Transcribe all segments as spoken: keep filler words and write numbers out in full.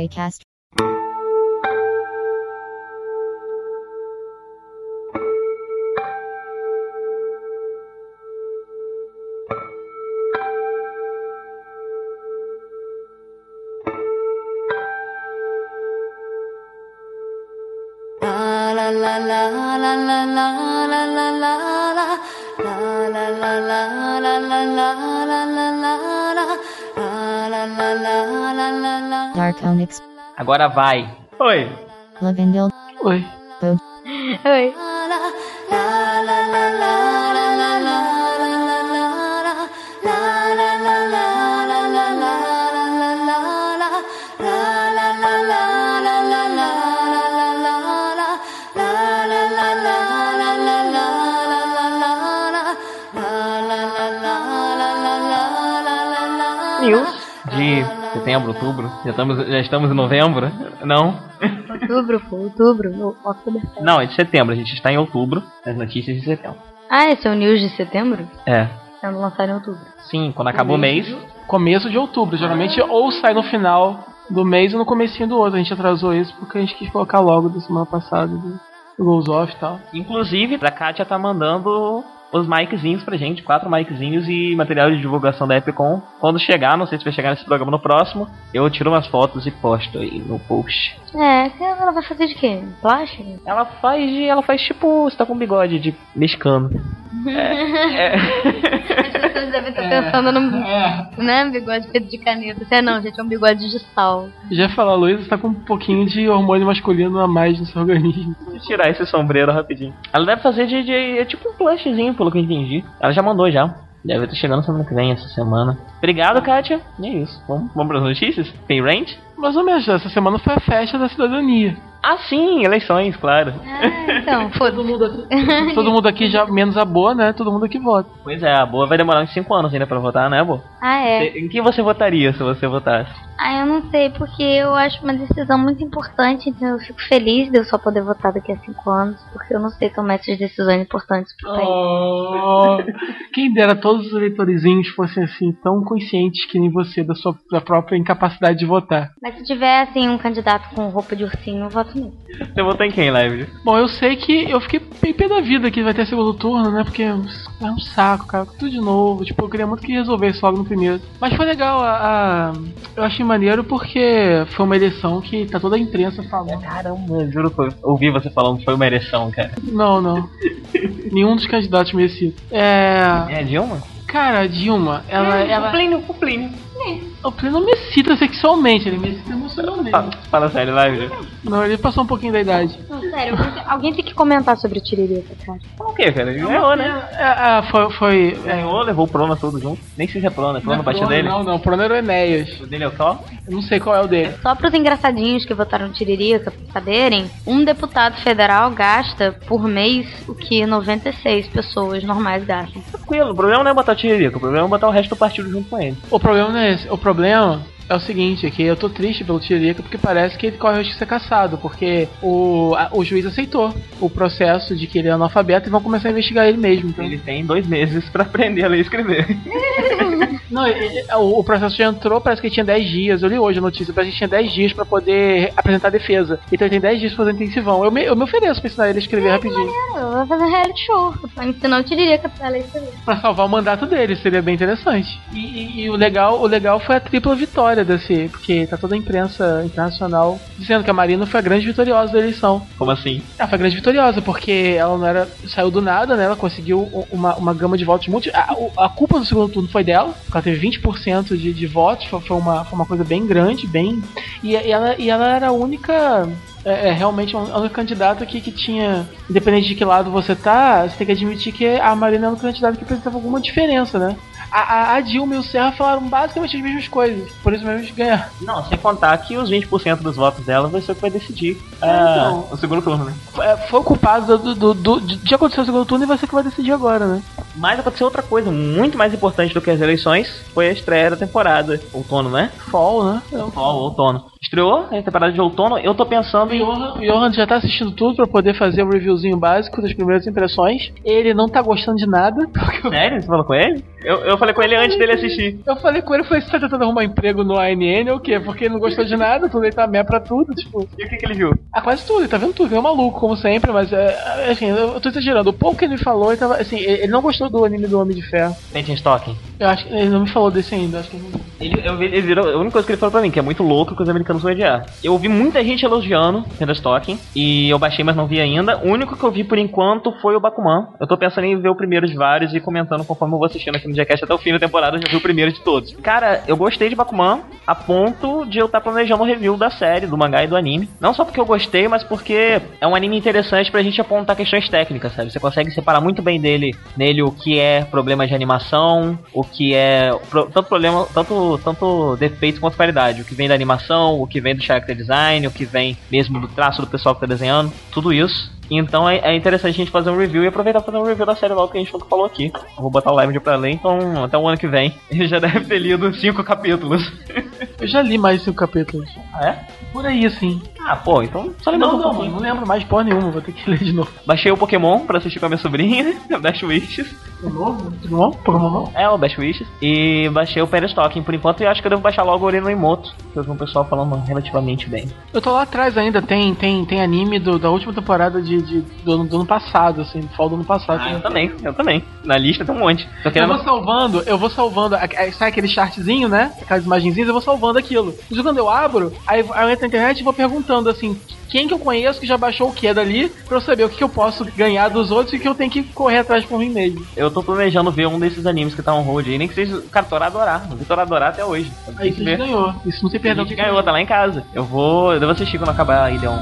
Cast. Darkonix. Agora vai. Oi. Lavendel. Oi. Bo. Oi. News de setembro, outubro. Já estamos, já estamos em novembro? Não? Outubro, pô, outubro. no- Outubro. Não, é de setembro. A gente está em outubro. As notícias de setembro. Ah, esse é o news de setembro? É. Sendo lançado em outubro. Sim, quando acaba o mês. Começo de outubro. Geralmente ou sai no final do mês ou no comecinho do outro. A gente atrasou isso porque a gente quis colocar logo da semana passada do, do Goals Off e tal. Inclusive, a Kátia tá mandando os miczinhos pra gente, quatro miczinhos e material de divulgação da Epicon. Quando chegar, não sei se vai chegar nesse programa no próximo, eu tiro umas fotos e posto aí no post. É, ela vai fazer de quê? Plástico? Ela faz de, ela faz tipo, você tá com bigode de mexicano. É, As pessoas devem estar pensando no É. né, bigode feito de caneta. É não, gente, é um bigode de sal. Já falar, Luísa, você tá com um pouquinho de hormônio masculino a mais no seu organismo. Deixa eu tirar esse sombreiro rapidinho. Ela deve fazer de, de é tipo um plushzinho, pelo que eu entendi. Ela já mandou já. Deve estar chegando semana que vem, essa semana. Obrigado, Kátia. E é isso. Vamos, vamos para as notícias? Tem rant? Mais ou menos, essa semana foi a festa da cidadania. Ah, sim, eleições, claro. É, então, foda-se. Todo mundo aqui já, menos a Boa, né? Todo mundo aqui vota. Pois é, a Boa vai demorar uns cinco anos ainda pra votar, né, Boa? Ah, é. Em quem você votaria se você votasse? Ah, eu não sei, porque eu acho uma decisão muito importante, então eu fico feliz de eu só poder votar daqui a cinco anos, porque eu não sei tomar essas decisões importantes pro país. Oh, quem dera todos os eleitorzinhos fossem assim, tão conscientes que nem você da sua da própria incapacidade de votar. Mas se tiver, assim, um candidato com roupa de ursinho, eu voto nele. Você votou em quem, Live? Bom, eu sei que eu fiquei bem pé da vida que vai ter segundo turno, né? Porque é um saco, cara. Tudo de novo. Tipo, eu queria muito que resolvesse logo no primeiro. Mas foi legal. A, a- eu achei maneiro porque foi uma eleição que tá toda a imprensa falando. Caramba, eu juro que eu ouvi você falando que foi uma ereção, cara. Não, não. Nenhum dos candidatos merecia. É. É Dilma? Cara, a Dilma, ela. ela O Plínio, o Plínio. o Plínio não me cita sexualmente, ele me cita emocionalmente. Fala, fala sério, Live. Não, ele passou um pouquinho da idade. Não, sério, alguém, alguém tem que comentar sobre o Tiririca, cara. Fala o quê, cara? Ele ganhou, né? É, é, foi. foi é, Ganhou, levou o Prona todo junto. Nem sei se é Prona, é Prona baixo Prona, dele. Não, não, o Prona era o Enéas. O dele é o Thor? Eu não sei qual é o dele. Só pros engraçadinhos que votaram no Tiririca, pra saberem, um deputado federal gasta por mês o que noventa e seis pessoas normais gastam. Tranquilo, o problema não é botar o Tiririca, o problema é botar o resto do partido junto com ele. O problema não é esse. O problema é o seguinte, é que eu tô triste pelo Tiririca porque parece que ele corre o risco de ser caçado, porque o, a- o juiz aceitou o processo de que ele é analfabeto e vão começar a investigar ele mesmo. Então. Ele tem dois meses pra aprender a ler e escrever. Não, e- e- o, o processo já entrou, parece que ele tinha dez dias. Eu li hoje a notícia, parece que ele tinha dez dias pra poder apresentar a defesa. Então ele tem dez dias pra fazer intensivão. Eu me, eu me ofereço pra ensinar ele a escrever rapidinho. Eu vou fazer um reality show, pra ensinar o Tiririca pra ler escrever. Pra salvar o mandato dele, seria bem interessante. E, e- e o, legal, o legal foi a tripla vitória desse, porque tá toda a imprensa internacional dizendo que a Marina foi a grande vitoriosa da eleição. Como assim? Ela foi a grande vitoriosa, porque ela não era. Saiu do nada, né? Ela conseguiu u- uma, uma gama de votos muito. A, o- a culpa do segundo turno foi dela, porque ela teve vinte por cento de, de votos, foi, foi uma, foi uma coisa bem grande, bem. E, e ela, e ela era a única. É, é realmente a única candidata que, que tinha. Independente de que lado você tá, você tem que admitir que a Marina era um candidato que apresentava alguma diferença, né? A, a, a Dilma e o Serra falaram basicamente as mesmas coisas, por isso mesmo eles ganharam. Não, sem contar que os vinte por cento dos votos dela vai ser o que vai decidir É, ah, então. o segundo turno, né? É, foi o culpado do, do, do, de de acontecer o segundo turno e vai ser o que vai decidir agora, né? Mas aconteceu outra coisa muito mais importante do que as eleições, foi a estreia da temporada. Outono, né? Fall, né? Fall, outono. Estreou a temporada de outono. Eu tô pensando O em... Johan, o Johan já tá assistindo tudo pra poder fazer o reviewzinho básico das primeiras impressões. Ele não tá gostando de nada. Sério? Você falou com ele? Eu, eu falei com ele antes dele assistir. Eu falei com ele, eu falei, você tá tentando arrumar emprego no A N N ou o quê? Porque ele não gostou de nada, tudo ele tá mé pra tudo, tipo... E o que que ele viu? Ah, quase tudo, ele tá vendo tudo, ele é um maluco, como sempre, mas, é, assim, eu tô exagerando. O pouco que ele falou, ele tava, assim, ele não gostou do anime do Homem de Ferro. Tem Stocking. Eu acho que ele não me falou desse ainda, acho que ele não... Ele, eu vi, ele virou, a única coisa que ele falou pra mim, que é muito louco que os americanos vão odiar. Eu ouvi muita gente elogiando Stocking e eu baixei, mas não vi ainda. O único que eu vi por enquanto foi o Bakuman. Eu tô pensando em ver o primeiro de vários e comentando conforme eu vou assistindo aqui no Jackass até o fim da temporada, eu já vi o primeiro de todos. Cara, eu gostei de Bakuman a ponto de eu estar tá planejando o review da série, do mangá e do anime. Não só porque eu gostei, mas porque é um anime interessante pra gente apontar questões técnicas, sabe? Você consegue separar muito bem dele, nele o que é problema de animação, o que é pro, tanto problema, tanto, tanto defeitos quanto qualidade, o que vem da animação, o que vem do character design, o que vem mesmo do traço do pessoal que tá desenhando, tudo isso. Então é, é interessante a gente fazer um review e aproveitar pra fazer um review da série logo que a gente nunca falou aqui. Eu vou botar o live pra ler, então até o ano que vem ele já deve ter lido cinco capítulos. Eu já li mais cinco capítulos. Ah, é? Por aí, assim. Ah, pô, então só lembra Não, um não, pouquinho. não lembro mais porra nenhuma, vou ter que ler de novo. Baixei o Pokémon pra assistir com a minha sobrinha, o Best Wishes. De novo? De novo? Pokémon não? É, o Best Wishes. E baixei o Peristocking por enquanto e acho que eu devo baixar logo o Ori no Emoto, que eu vi um pessoal falando relativamente bem. Eu tô lá atrás ainda, tem, tem, tem anime do, da última temporada de, de, do, ano, do ano passado, assim, do fall do ano passado. Ah, eu também, eu também. Na lista tem um monte. Tô Eu querendo... vou salvando, eu vou salvando, a- a- sabe aquele chartzinho, né? Aquelas imagenzinhas, eu vou salvando aquilo. E quando eu abro, aí aí eu entro na internet e vou perguntando assim, quem que eu conheço que já baixou o que dali, pra eu saber o que, que eu posso ganhar dos outros e o que eu tenho que correr atrás por mim mesmo. Eu tô planejando ver um desses animes que tá on hold aí, nem que seja... Cara, Toradora. Não vi Toradora até hoje. Tem Aí que você ver. ganhou, isso não tem A perdão. gente ganhou, tá lá em casa. Eu vou... Eu devo assistir quando acabar a Ideon.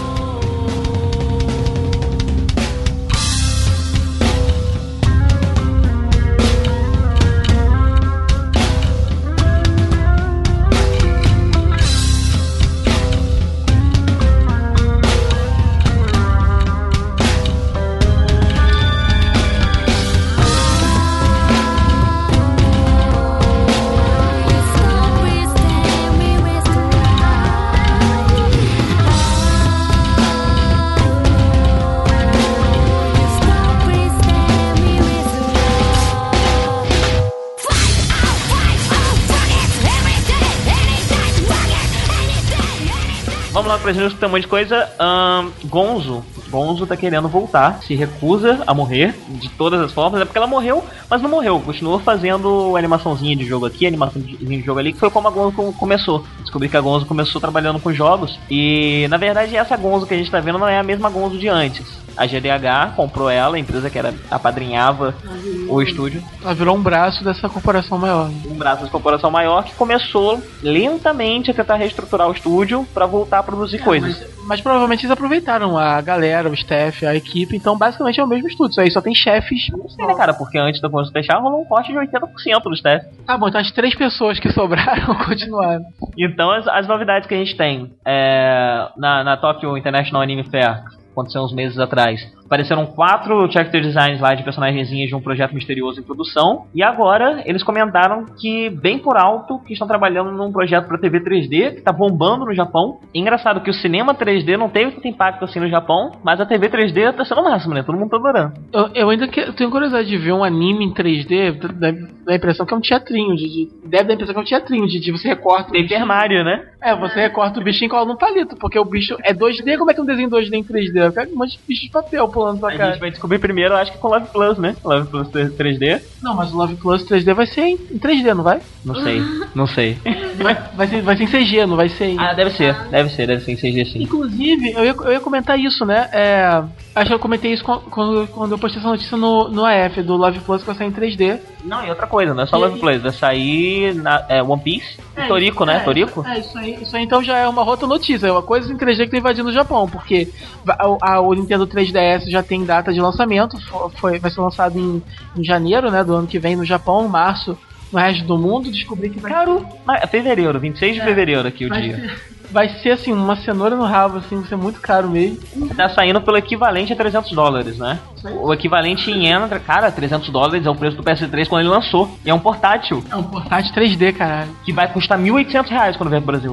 Vamos lá pra gente tem um monte de coisa. Ahn, Gonzo. Gonzo tá querendo voltar. Se recusa a morrer de todas as formas. É porque ela morreu, mas não morreu. Continuou fazendo animaçãozinha de jogo aqui, animaçãozinha de jogo ali, que foi como a Gonzo com- começou. Descobri que a Gonzo começou trabalhando com jogos. E na verdade essa Gonzo que a gente tá vendo não é a mesma Gonzo de antes. A G D H comprou ela, a empresa que era apadrinhava o estúdio. Ela virou um braço dessa corporação maior. Um braço de corporação maior que começou lentamente a tentar reestruturar o estúdio pra voltar a produzir coisas. Mas, mas provavelmente eles aproveitaram a galera, o staff, a equipe, então basicamente é o mesmo estúdio, isso aí só tem chefes. Não sei, né, cara? Porque antes da Gonzo fechar rolou um corte de oitenta por cento do staff. Tá bom, então as três pessoas que sobraram continuaram. Então as, as novidades que a gente tem é, na, na Tokyo International Anime Fair, aconteceu uns meses atrás, apareceram quatro character designs lá de personagenzinhas de um projeto misterioso em produção. E agora eles comentaram que, bem por alto, que estão trabalhando num projeto para T V três D que tá bombando no Japão. E engraçado que o cinema três D não teve tanto impacto assim no Japão, mas a T V três D tá sendo o máximo, né? Todo mundo tá adorando. Eu, eu ainda que, eu tenho curiosidade de ver um anime em três D, dá, dá a impressão que é um teatrinho, de, de- deve dar a impressão que é um teatrinho, de, de você recorta o Paper Mario, né? É, você recorta o bichinho e cola num palito, porque o bicho é dois D, como é que é um desenho dois D em três D? Eu quero um monte de bicho de papel pulando pra A cá. gente vai descobrir primeiro, eu acho que com Love Plus, né? Love Plus três D. Não, mas o Love Plus três D vai ser em, em três D, não vai? Não sei, não sei. Vai, vai, ser, vai ser em C G, não vai ser em... Ah, deve ser, deve ser, deve ser em C G sim. Inclusive, eu ia, eu ia comentar isso, né? É, acho que eu comentei isso quando, quando, quando eu postei essa notícia no, no A F, do Love Plus que vai sair em três D. Não, e outra coisa, não é só E- Love Plus, vai sair na, é, One Piece e Toriko, né? É, Toriko? É, isso aí, isso aí então já é uma outra notícia, é uma coisa em três D que tá invadindo o Japão, porque a, a, o Nintendo três D S já tem data de lançamento, fo- foi, vai ser lançado em, em janeiro, né, do ano que vem no Japão, março no resto do mundo, descobri que vai Caro, mas é fevereiro, vinte e seis de É, fevereiro aqui o vai dia. ser, vai ser assim, uma cenoura no rabo, assim, vai ser muito caro mesmo. Tá saindo pelo equivalente a trezentos dólares, né? O equivalente em yen, cara, trezentos dólares é o preço do P S três quando ele lançou. E é um portátil É um portátil três D, caralho. que vai custar mil e oitocentos reais quando vier pro Brasil. Tá,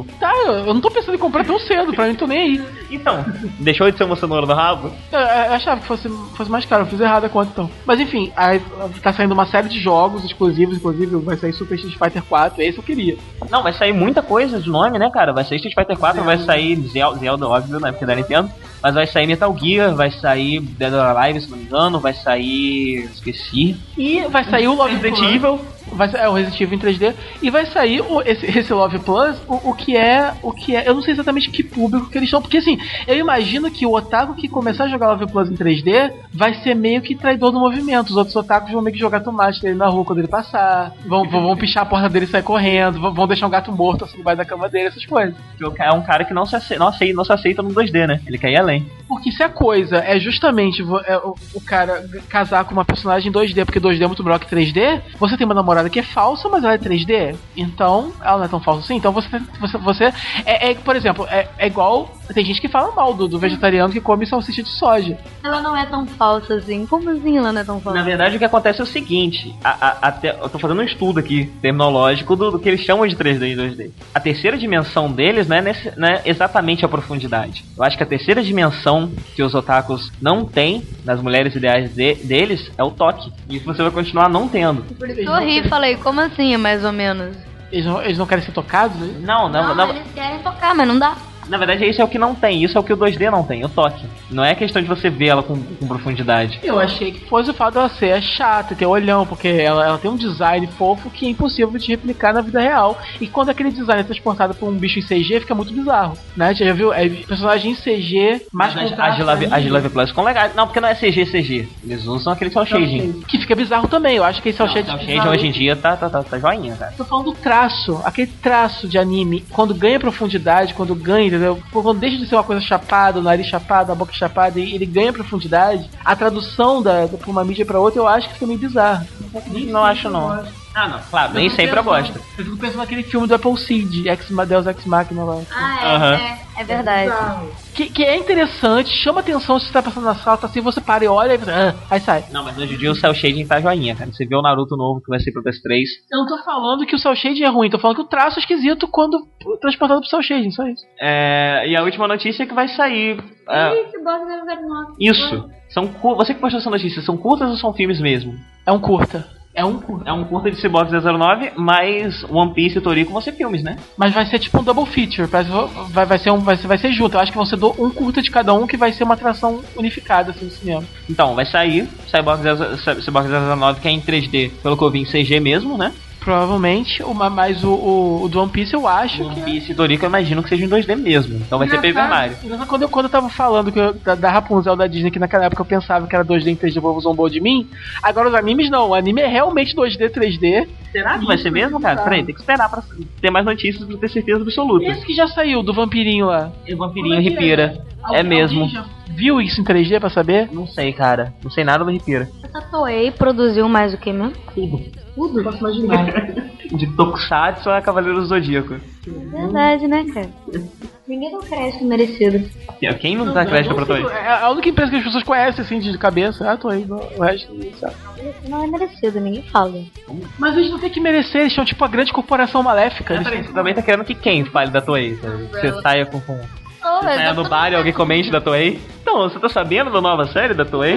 Eu não tô pensando em comprar tão cedo, pra mim tô nem aí. Então, deixou de ser uma cenoura no rabo? Eu, eu achava que fosse, fosse mais caro, eu fiz errado a conta então. Mas enfim, aí tá saindo uma série de jogos exclusivos, inclusive vai sair Super Street Fighter quatro, esse eu queria. Não, vai sair muita coisa de nome, né, cara? Vai sair Street Fighter quatro, vai sair Zelda, Zelda, óbvio, né, porque é da Nintendo. Mas vai sair Metal Gear, vai sair Dead or Alive, se não me engano, vai sair... esqueci. E vai sair o Love Resident Plus. Evil. Vai, é o Resident Evil em três D. E vai sair o, esse, esse Love Plus, o, o que é. O que é. Eu não sei exatamente que público que eles estão. Porque assim, eu imagino que o otaku que começar a jogar Love Plus em três D vai ser meio que traidor do movimento. Os outros otakus vão meio que jogar tomate dele na rua quando ele passar. Vão, vão, vão pichar a porta dele e sair correndo. Vão, vão deixar um gato morto assim debaixo da cama dele, essas coisas. É um cara que não se aceita, não aceita, não se aceita no dois D, né? Ele quer ir além. Porque se a coisa é justamente é, o, o cara casar com uma personagem em dois D, porque dois D é muito melhor que três D, você tem uma namorada que é falsa, mas ela é três D, então ela não é tão falsa assim. Então você, você, você é, é, por exemplo, é, é igual. Tem gente que fala mal do, do vegetariano que come salsicha de soja. Ela não é tão falsa assim. Como assim ela não é tão falsa? Na verdade, o que acontece é o seguinte: a, a, até, eu tô fazendo um estudo aqui, terminológico, do, do que eles chamam de três D e dois D. A terceira dimensão deles não é, nesse, não é exatamente a profundidade. Eu acho que a terceira dimensão que os otakus não têm nas mulheres ideais de, deles é o toque. E isso você vai continuar não tendo. Por isso eu ri e falei, como assim, mais ou menos? Eles não, eles não querem ser tocados? Né? Não, não, Não, não. eles querem tocar, mas não dá. Na verdade, isso é o que não tem, isso é o que o dois D não tem, o toque. Não é questão de você ver ela com, com profundidade. Eu achei que fosse o fato dela ser chata, ter olhão, porque ela, ela tem um design fofo que é impossível de replicar na vida real. E quando aquele design é transportado por um bicho em C G, fica muito bizarro, né? Você já viu? É personagem em C G, mais Mas as de Love, as de Love Plus ficam legais. Não, porque não é C G, C G. Eles usam aquele cel shading. Que fica bizarro também, eu acho que esse cel shading... O cel shading hoje em dia tá, tá, tá, tá joinha, cara. Tô falando do traço, aquele traço de anime, quando ganha profundidade, quando ganha, entendeu? Quando deixa de ser uma coisa chapada, o nariz chapado, a boca chapada, e ele ganha profundidade, a tradução da, da, pra uma mídia pra outra, eu acho que fica meio bizarro. Não acho não. Ah, não, claro, nem sempre eu gosto. Eu fico pensando naquele filme do Apple Seed, Ex, Deus Ex Machina lá. Ah, é, Uhum. é, é verdade. Que, que é interessante, chama atenção se você tá passando na sala, tá assim, você para e olha, e você, ah, aí sai. Não, mas hoje em dia o cel shading tá joinha, cara. Você vê o Naruto novo que vai ser pro P S três. Eu não tô falando que o cel shading é ruim, tô falando que o traço é esquisito quando transportado pro cel shading, só isso. É, e a última notícia é que vai sair. É, Esse box zero zero nove. isso. São cu- Você que postou essa notícia, são curtas ou são filmes mesmo? É um curta. É um curta. É um curta de Cyborg zero zero nove, mas One Piece e Toriko vão ser filmes, né? Mas vai ser tipo um double feature, parece, que vai, vai, ser um, vai, ser, vai ser junto. Eu acho que vão ser do, um curta de cada um que vai ser uma atração unificada assim, no cinema. Então, vai sair Cyborg zero zero nove, que é em três D, pelo que eu vi em C G mesmo, né? Provavelmente, uma, mas o, o, o do One Piece eu acho One que... Piece e Toriko eu imagino que seja em dois D mesmo. Então vai ser Paper Mario. Quando eu, quando eu tava falando que eu, da, da Rapunzel da Disney, que naquela época eu pensava que era dois D em três D, o povo zombou de mim. Agora os animes não, o anime é realmente dois D, três D. Será que vai ser mesmo, cara? Peraí, tem que esperar pra ter mais notícias pra ter certeza absoluta. Esse que já saiu, do vampirinho lá. E o vampirinho Ripira. É mesmo. Já viu isso em três D pra saber? Não sei, cara. Não sei nada do Ripira. Essa Toei produziu mais o que mesmo? Tudo. Tudo, posso imaginar. De Tokusatsu a Cavaleiro do Zodíaco. Verdade, né, cara? Ninguém dá crédito merecido. Quem não dá crédito pra Toei? É a única empresa que as pessoas conhecem assim de cabeça. Ah, tô aí, o resto ninguém sabe. Não é merecido, ninguém fala. Mas eles não tem que merecer, eles são tipo a grande corporação maléfica. Mas, peraí, você também tá querendo que quem fale da Toei? Sabe? Você saia com... com... Oh, Você saia no bar e alguém comente da Toei? Então, você tá sabendo da nova série da Toei?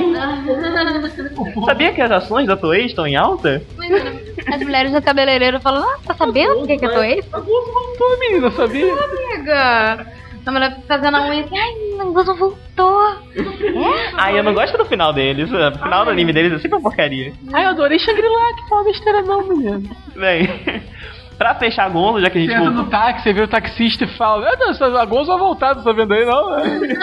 Sabia que as ações da Toei estão em alta? As mulheres do cabeleireiro falam, ah, tá sabendo o que que é Toei? A Gozo voltou, menina, sabia? Amiga! A mulher fazendo a unha assim, ai, o Gozo voltou. É? Ai, eu não gosto do final deles. O final do anime deles é sempre uma porcaria. Ai, eu adorei Shangri-La, que foi uma besteira não, menino. Bem, pra fechar a Gonzo, já que a gente... Você entra no táxi, você vê o taxista e fala, meu Deus, a Gozo vai voltar, não tá vendo aí não?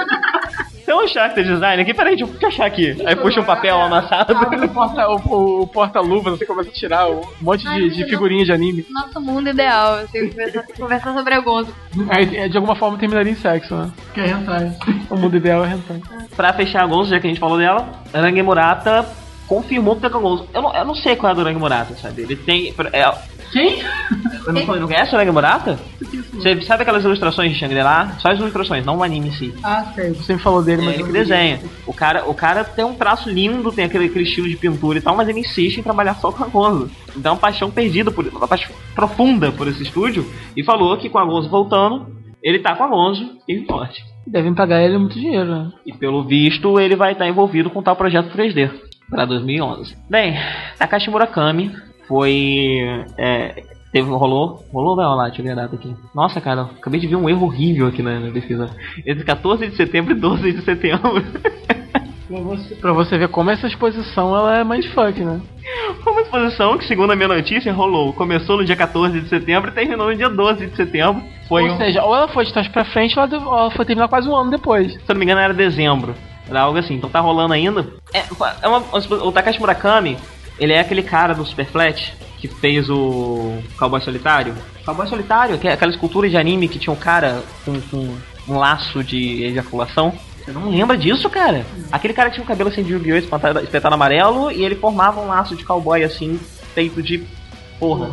Tem um character design aqui, peraí, deixa eu achar aqui. Aí puxa um papel amassado. Abre o porta- o, o porta-luva, você começa a tirar um monte de, de figurinhas de anime. Nosso mundo ideal, assim, conversar, conversar sobre a Gonzo. Aí, de alguma forma terminaria em sexo, né? Que é hentai. O mundo ideal é hentai. Pra fechar a Gonzo, já que a gente falou dela, Rangi Murata confirmou que tá com a Gonzo. Eu não, eu não sei qual é a do Rangi Murata, sabe? Ele tem... É, Quem? eu não, não conhece o Rangi Murata? Você sabe aquelas ilustrações de Shangri-La? Só as ilustrações, não o anime em si. Ah, sei. Você me falou dele, É mas... ele eu que não vi. desenha. O cara, o cara tem um traço lindo, tem aquele, aquele estilo de pintura e tal, mas ele insiste em trabalhar só com a Gonzo. Então, uma paixão perdida, por, uma paixão profunda por esse estúdio. E falou que com a Gonzo voltando, ele tá com Alonso e forte. Devem pagar ele muito dinheiro, né? E pelo visto ele vai estar envolvido com tal projeto três D para dois mil e onze. Bem, Takashi Murakami foi... É, teve, rolou? Rolou ou vai rolar? Deixa eu ver a data aqui. Nossa, cara, acabei de ver um erro horrível aqui na, na pesquisa. Entre quatorze de setembro e doze de setembro. Pra você, pra você ver como essa exposição ela é mindfuck, né? Foi uma exposição que, segundo a minha notícia, rolou. Começou no dia quatorze de setembro e terminou no dia doze de setembro. Foi ou um... seja, ou ela foi de trás pra frente ou ela, ou ela foi terminar quase um ano depois. Se eu não me engano era dezembro. Era algo assim, então tá rolando ainda. É, é uma, o Takashi Murakami, ele é aquele cara do Superflat que fez o Cowboy Solitário. Cowboy Solitário, que é aquela escultura de anime que tinha um cara com, com um laço de ejaculação. Você não lembra disso, cara? Aquele cara que tinha um cabelo assim de Yu-Gi-Oh! espetado, espetado amarelo e ele formava um laço de cowboy assim, feito de porra.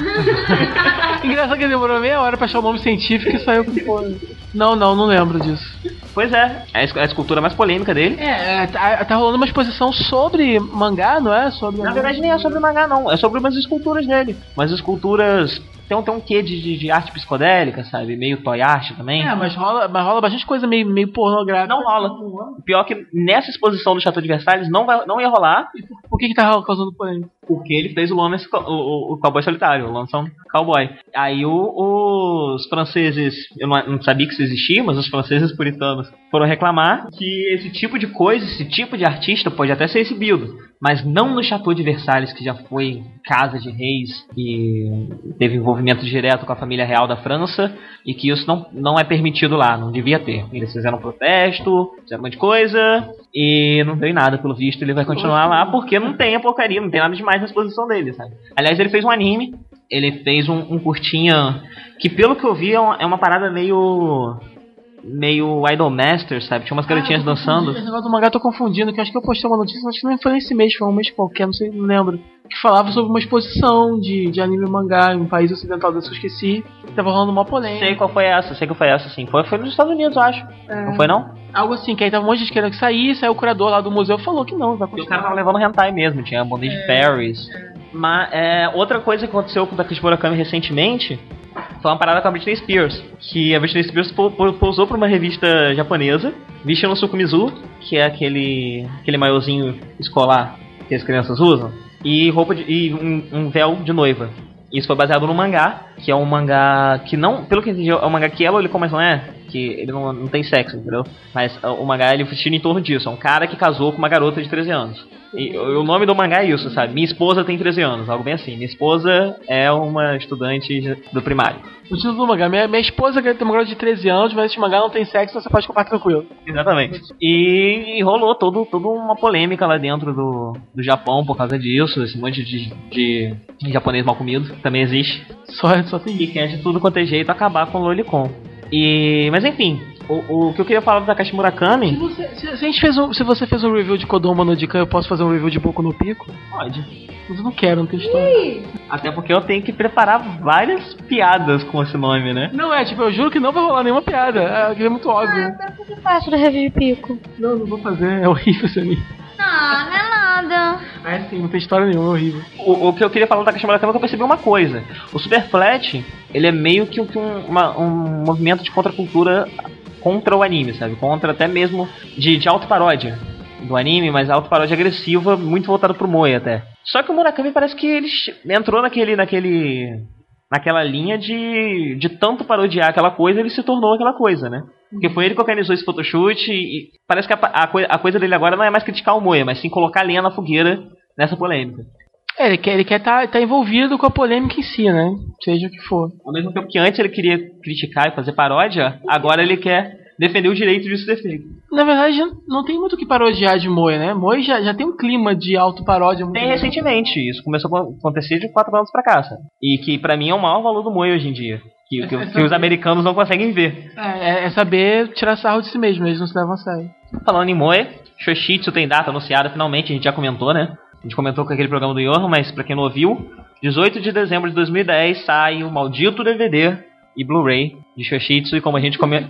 Engraçado que ele demorou meia hora pra achar o nome científico e saiu com porra. Não, não, não lembro disso. Pois é, é a escultura mais polêmica dele. É, tá, tá rolando uma exposição sobre mangá, não é? Sobre Na verdade nem é sobre mangá não, é sobre umas esculturas dele. Umas esculturas... Tem um, tem um quê de, de, de arte psicodélica, sabe? Meio toy art também. É, mas rola, mas rola bastante coisa meio, meio pornográfica. Não rola. Pior que nessa exposição do Chateau de Versalhes não, vai, não ia rolar. E por, por que que tá causando polêmica? Porque ele fez o Lawrence, o, o, o Cowboy Solitário, o Lonesome Cowboy. Aí o, os franceses, eu não, não sabia que isso existia, mas os franceses puritanos foram reclamar que esse tipo de coisa, esse tipo de artista pode até ser exibido, mas não no Chateau de Versalhes, que já foi casa de reis e teve envolvimento direto com a família real da França, e que isso não, não é permitido lá, não devia ter. Eles fizeram um protesto, fizeram um monte de coisa, e não veio nada, pelo visto ele vai continuar lá, porque não tem a porcaria, não tem nada demais na exposição dele, sabe? Aliás, ele fez um anime, ele fez um, um curtinha, que pelo que eu vi é uma, é uma parada meio... meio Idolmaster, sabe? Tinha umas garotinhas ah, dançando. Esse negócio do mangá eu tô confundindo, que eu acho que eu postei uma notícia, acho que não foi nesse mês, foi um mês qualquer, não sei, não lembro. Que falava sobre uma exposição de, de anime e mangá em um país ocidental, desse eu esqueci. Tava rolando uma polêmica. Sei qual foi essa, sei que foi essa, sim. Foi, foi nos Estados Unidos, eu acho. É... Não foi, não? Algo assim, que aí tava um monte de gente querendo que saísse, aí o curador lá do museu falou que não, vai continuar. E o cara tava levando hentai mesmo, tinha a bondage de Paris. É. Mas é, outra coisa que aconteceu com o Takashi Murakami recentemente foi uma parada com a Britney Spears. Que a Britney Spears pousou pra uma revista japonesa, vestindo um Sukumizu, que é aquele, aquele maiôzinho escolar que as crianças usam, e roupa de, e um, um véu de noiva. Isso foi baseado no mangá, que é um mangá que não, pelo que eu entendi, é um mangá que ela, ele como não é, que ele não, não tem sexo, entendeu? Mas o mangá ele gira em torno disso, é um cara que casou com uma garota de treze anos. E o nome do mangá é isso, sabe? Minha esposa tem treze anos, algo bem assim. Minha esposa é uma estudante do primário. O título do mangá, minha, minha esposa tem uma garota de treze anos, mas esse mangá não tem sexo, você pode comprar tranquilo. Exatamente. E, e rolou todo, toda uma polêmica lá dentro do, do Japão por causa disso, esse monte de, de, de japonês mal comido também existe. Só, só tem isso. E quer de tudo quanto é jeito acabar com o Lolicon. E, mas enfim, o, o que eu queria falar do Takashi Murakami... Se você, se, se, a gente fez um, se você fez um review de Kodomo no Dica, eu posso fazer um review de Boku no Pico? Pode. Mas eu não quero, não tem história. Até porque eu tenho que preparar várias piadas com esse nome, né? Não é, tipo, eu juro que não vai rolar nenhuma piada. É, é muito óbvio. Ah, eu fazer parte do review de Pico. Não, não vou fazer, é horrível esse anime. Ah, não é nada. É sim, não tem história nenhuma, é horrível. O, o que eu queria falar do Takashi Murakami é que eu percebi uma coisa. O Superflat, ele é meio que, que um, uma, um movimento de contracultura contra o anime, sabe? Contra até mesmo de, de autoparódia do anime, mas autoparódia agressiva, muito voltada pro Moe até. Só que o Murakami parece que ele entrou naquele... naquele naquela linha de, de tanto parodiar aquela coisa, ele se tornou aquela coisa, né? Porque foi ele que organizou esse photoshoot e, e parece que a, a, a coisa dele agora não é mais criticar o Moe, mas sim colocar lenha na fogueira nessa polêmica. É, ele quer ele quer tá, tá envolvido com a polêmica em si, né? Seja o que for. Ao mesmo tempo que antes ele queria criticar e fazer paródia, agora ele quer defender o direito disso ser feito. Na verdade, não tem muito o que parodiar de Moe, né? Moe já, já tem um clima de auto-paródia. Tem recentemente, isso começou a acontecer de quatro anos pra cá, sabe? E que pra mim é o maior valor do Moe hoje em dia. Que, que, é que os americanos não conseguem ver. É, é saber tirar sarro de si mesmo, eles não se levam a sério. Falando em Moe, Shoshitsu tem data anunciada finalmente, a gente já comentou, né? A gente comentou com aquele programa do Yohan, mas pra quem não ouviu, dezoito de dezembro de dois mil e dez sai o maldito D V D e Blu-ray de Shoshitsu, e como a gente comentou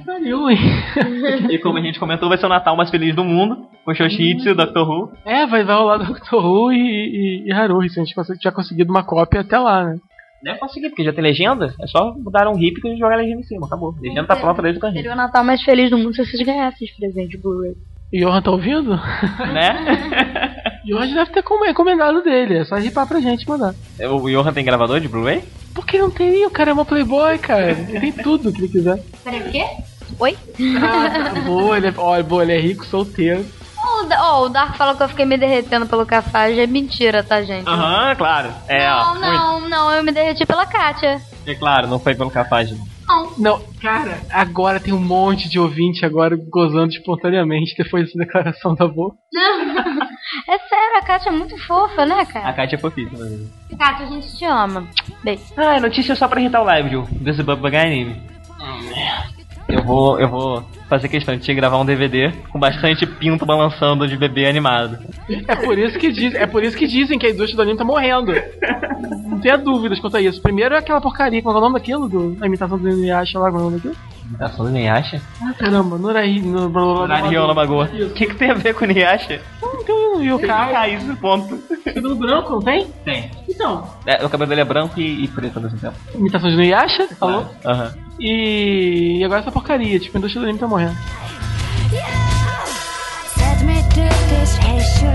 e como a gente comentou, vai ser o Natal mais feliz do mundo com Shoshitsu e Doctor Who. É, vai, vai rolar Doctor Who e, e, e Haruhi, se a gente tiver conseguido uma cópia até lá, né? Deve conseguir, porque já tem legenda. É só mudar um hip e jogar a legenda em cima. Acabou. A legenda tá pronta desde o cantinho. Seria o Natal mais feliz do mundo se vocês ganhassem de presente Blu-ray. Johan tá ouvindo? Né? Johan deve ter como encomendado dele. É só ripar pra gente mandar. O Johan tem gravador de Blu-ray? Por que não teria? O cara é uma playboy, cara. Ele tem tudo que ele quiser. Peraí, o quê? Oi? Ah, tá boa, ele é, ó, boa, ele é rico, solteiro. Oh, o Da- oh, o Dark falou que eu fiquei me derretendo pelo Cafage. É mentira, tá, gente? Aham, claro. É, não, ó, não, não, eu me derreti pela Kátia. É claro, não foi pelo Cafage. Não. Não, cara, agora tem um monte de ouvinte agora gozando espontaneamente depois dessa declaração da boca. É sério, a Kátia é muito fofa, né, A cara? Kátia é fofíssima. Né? Kátia, a gente te ama. Beijo. Ah, notícia só pra irritar o live, Ju. Desse Bubba Anime. Eu vou, eu vou fazer questão de te gravar um D V D com bastante pinto balançando de bebê animado. É por isso que, diz, é por isso que dizem que a indústria do anime tá morrendo. Não tenha dúvidas quanto a isso. Primeiro é aquela porcaria, qual é o nome daquilo? Do, a imitação do Inuyasha lá, qual é o nome daquilo? Imitação do Inuyasha? Ah, caramba, Nurahi... No, Nari Yonamagoa. O que que tem a ver com o Inuyasha? Não tem um yokai. Ah, isso, ponto. Cabelo branco, não tem? Tem. Então, É, o cabelo dele é branco e, e preto ao mesmo tempo. imitação de Inuyasha, você falou? Aham. E... e agora essa porcaria, tipo, a indústria do anime tá morrendo. Set me to this haste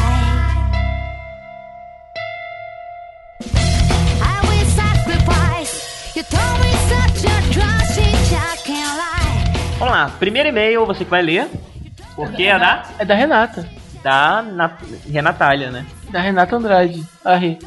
I will sacrifice. You told me such a trust I can't lie. Vamos lá, primeiro e-mail você que vai ler. Porque é da, É da Renata. da Nat- Renatália, né? Da Renata Andrade. A Rê.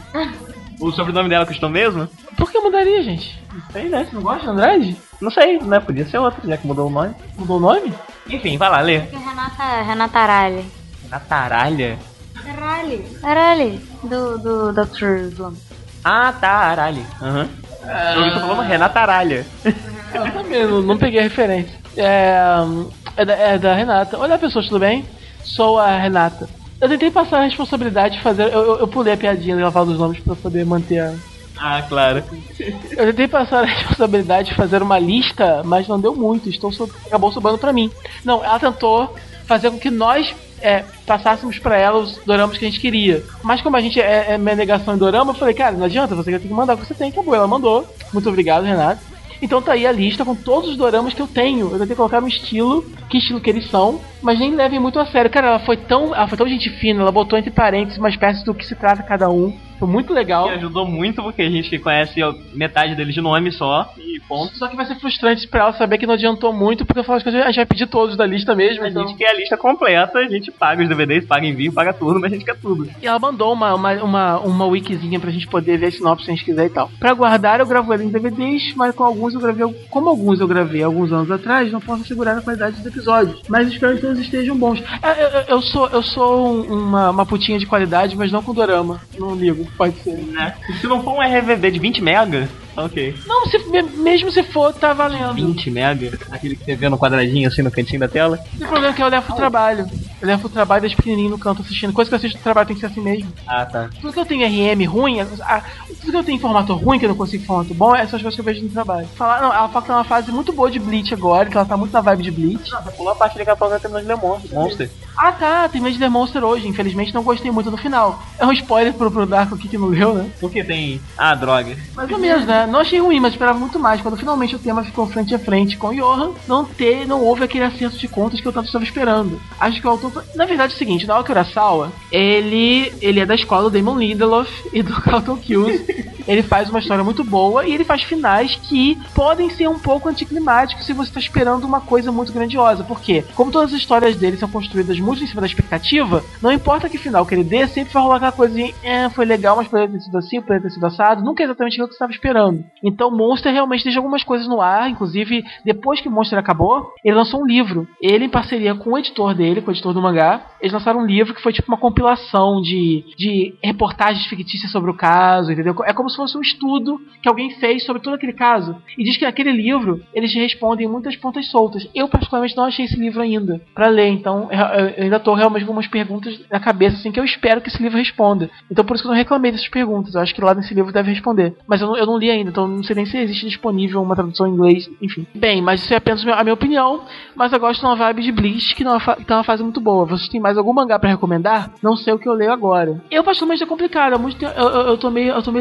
O sobrenome dela custou mesmo? Por que mudaria, gente? Não sei, né? Você não gosta de Andrade? Não sei, né? Podia ser outro, já que mudou o nome. Mudou o nome? Enfim, vai lá, lê. Renata, Renata Aralha. Renataralha? Aralha. Aralha. Do, do doutor Slum. Ah, tá, Aralha. Aham. Eu ouvi você falando Renataralha. Eu também não, não peguei a referência. É, é, da, é da Renata. Olá, pessoas, tudo bem? Sou a Renata. Eu tentei passar a responsabilidade de fazer... Eu, eu, eu pulei a piadinha de falar dos nomes pra poder manter a... Ah, claro. Eu tentei passar a responsabilidade de fazer uma lista, mas não deu muito. Estou so... Acabou sobrando pra mim. Não, ela tentou fazer com que nós é, passássemos pra ela os doramas que a gente queria. Mas como a gente é, é minha negação em dorama, eu falei, cara, não adianta, você tem que mandar o que você tem. Acabou, ela mandou. Muito obrigado, Renato. Então tá aí a lista com todos os doramas que eu tenho. Eu tentei colocar no estilo, que estilo que eles são, mas nem levem muito a sério. Cara, ela foi tão, ela foi tão gente fina, ela botou entre parênteses uma espécie do que se trata cada um. Foi muito legal. Que ajudou muito porque a gente conhece metade deles de nome só e ponto. Só que vai ser frustrante pra ela saber que não adiantou muito, porque eu falo que a gente vai pedir todos da lista mesmo. A Então... gente quer a lista completa, a gente paga os D V Ds, paga envio, paga tudo, mas a gente quer tudo. E ela mandou uma, uma, uma, uma wikizinha pra gente poder ver a sinopse se a gente quiser e tal. Pra guardar, eu gravo ele em D V Ds, mas com alguns eu gravei, como alguns eu gravei alguns anos atrás, não posso assegurar a qualidade dos episódios. Mas espero que todos estejam bons. Eu, eu, eu sou, eu sou um- uma, uma putinha de qualidade, mas não com dorama. Não ligo, pode ser. Né? Se não for um R V D de vinte mega, ok. Não, se, me- mesmo se for, tá valendo. vinte mega? Aquele que você vê no quadradinho assim no cantinho da tela? O problema é que eu levo pro trabalho. Eu levo pro trabalho desde pequenininho no canto assistindo. Coisa que eu assisto no trabalho tem que ser assim mesmo. Ah, tá. Tudo que eu tenho R M ruim, a, a, tudo que eu tenho em formato ruim, que eu não consigo em formato bom, essas coisas que eu vejo no trabalho. Falar, não, ela fala que tá numa fase muito boa de Bleach agora, que ela tá muito na vibe de Bleach. Você pulou a parte daqui a pouco vai terminar de ler Monster. Monster. Ah tá, tem medo de The Monster hoje, infelizmente não gostei muito do final. É um spoiler pro, pro Darko aqui que não leu, né? Porque tem. Ah, droga. Mais ou menos, né? Não achei ruim, mas esperava muito mais. Quando finalmente o tema ficou frente a frente com o Johan, não ter, não houve aquele acerto de contas que eu tanto estava esperando. Acho que o autor. Na verdade é o seguinte, Naoki Urasawa, ele, ele é da escola do Damon Lindelof e do Carlton Cuse. Ele faz uma história muito boa e ele faz finais que podem ser um pouco anticlimáticos se você está esperando uma coisa muito grandiosa. Por quê? Como todas as histórias dele são construídas muito em cima da expectativa, não importa que final que ele dê, sempre vai rolar aquela coisinha, é, foi legal, mas poderia ter sido assim, poderia ter sido assado. Nunca é exatamente aquilo que você estava esperando. Então Monster realmente deixa algumas coisas no ar, inclusive depois que Monster acabou, ele lançou um livro. Ele, em parceria com o editor dele, com o editor do mangá, eles lançaram um livro que foi tipo uma compilação de, de reportagens fictícias sobre o caso, entendeu? É como se fosse um estudo que alguém fez sobre todo aquele caso. E diz que naquele livro eles respondem muitas pontas soltas. Eu particularmente não achei esse livro ainda pra ler, então eu, eu ainda tô realmente com umas perguntas na cabeça assim que eu espero que esse livro responda. Então por isso que eu não reclamei dessas perguntas. Eu acho que lá nesse livro deve responder. Mas eu não, eu não li ainda, então não sei nem se existe disponível uma tradução em inglês, enfim. Bem, mas isso é apenas a minha opinião, mas eu gosto de uma vibe de Bleach que, não é que tá uma fase muito boa. Vocês têm mais algum mangá pra recomendar? Não sei o que eu leio agora. Eu particularmente é complicado, há muito tempo, eu, eu, eu tô meio, eu tô meio tô lendo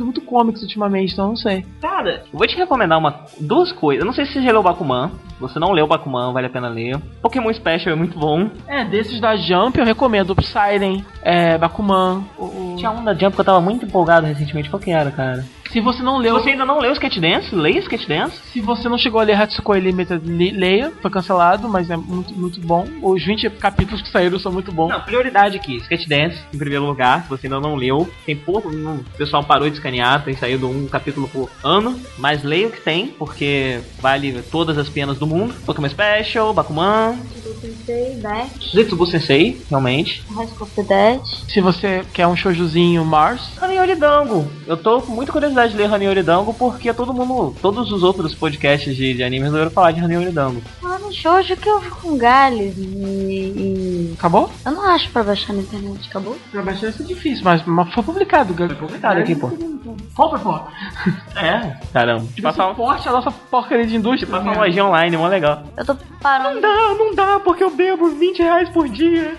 muito comics ultimamente, então não sei. Cara, eu vou te recomendar uma, duas coisas. Eu não sei se você já leu o Bakuman. Se você não leu o Bakuman, vale a pena ler. Pokémon Special é muito bom. É, desses da Jump eu recomendo o Siren, é, Bakuman. O, o... Tinha um da Jump que eu tava muito empolgado recentemente. Qual que era, cara? Se você não Se leu. você ainda não leu Sketch Dance, leia Sketch Dance. Se você não chegou a ler Hatsukoi Limited, le- leia. Foi cancelado, mas é muito, muito bom. Os vinte capítulos que saíram são muito bons. Não, prioridade aqui. Sketch Dance, em primeiro lugar. Se você ainda não leu, tem pouco. não- O pessoal parou de escanear, tem saído um capítulo por ano. Mas leia o que tem, porque vale todas as penas do mundo. Pokémon Special, Bakuman, Sensei, Deck, Zetsubu Sensei, realmente. High School Cadet. Se você quer um shoujuzinho Mars, Hanyori Dango. Eu tô com muita curiosidade de ler Hanyori Dango porque todo mundo, todos os outros podcasts de, de anime resolveram falar de Hanyori Dango. Mano, shoujo que eu vi com Gales e, e... acabou? Eu não acho pra baixar na internet, acabou? Pra baixar isso é difícil, mas, mas foi publicado. Foi publicado aqui, pô. Compra, pô. É, caramba. De passar, um- Suporte a nossa porcaria de indústria. passar uma lojinha online, mó legal. Eu tô parando. dá, não dá, porque eu bebo vinte reais por dia.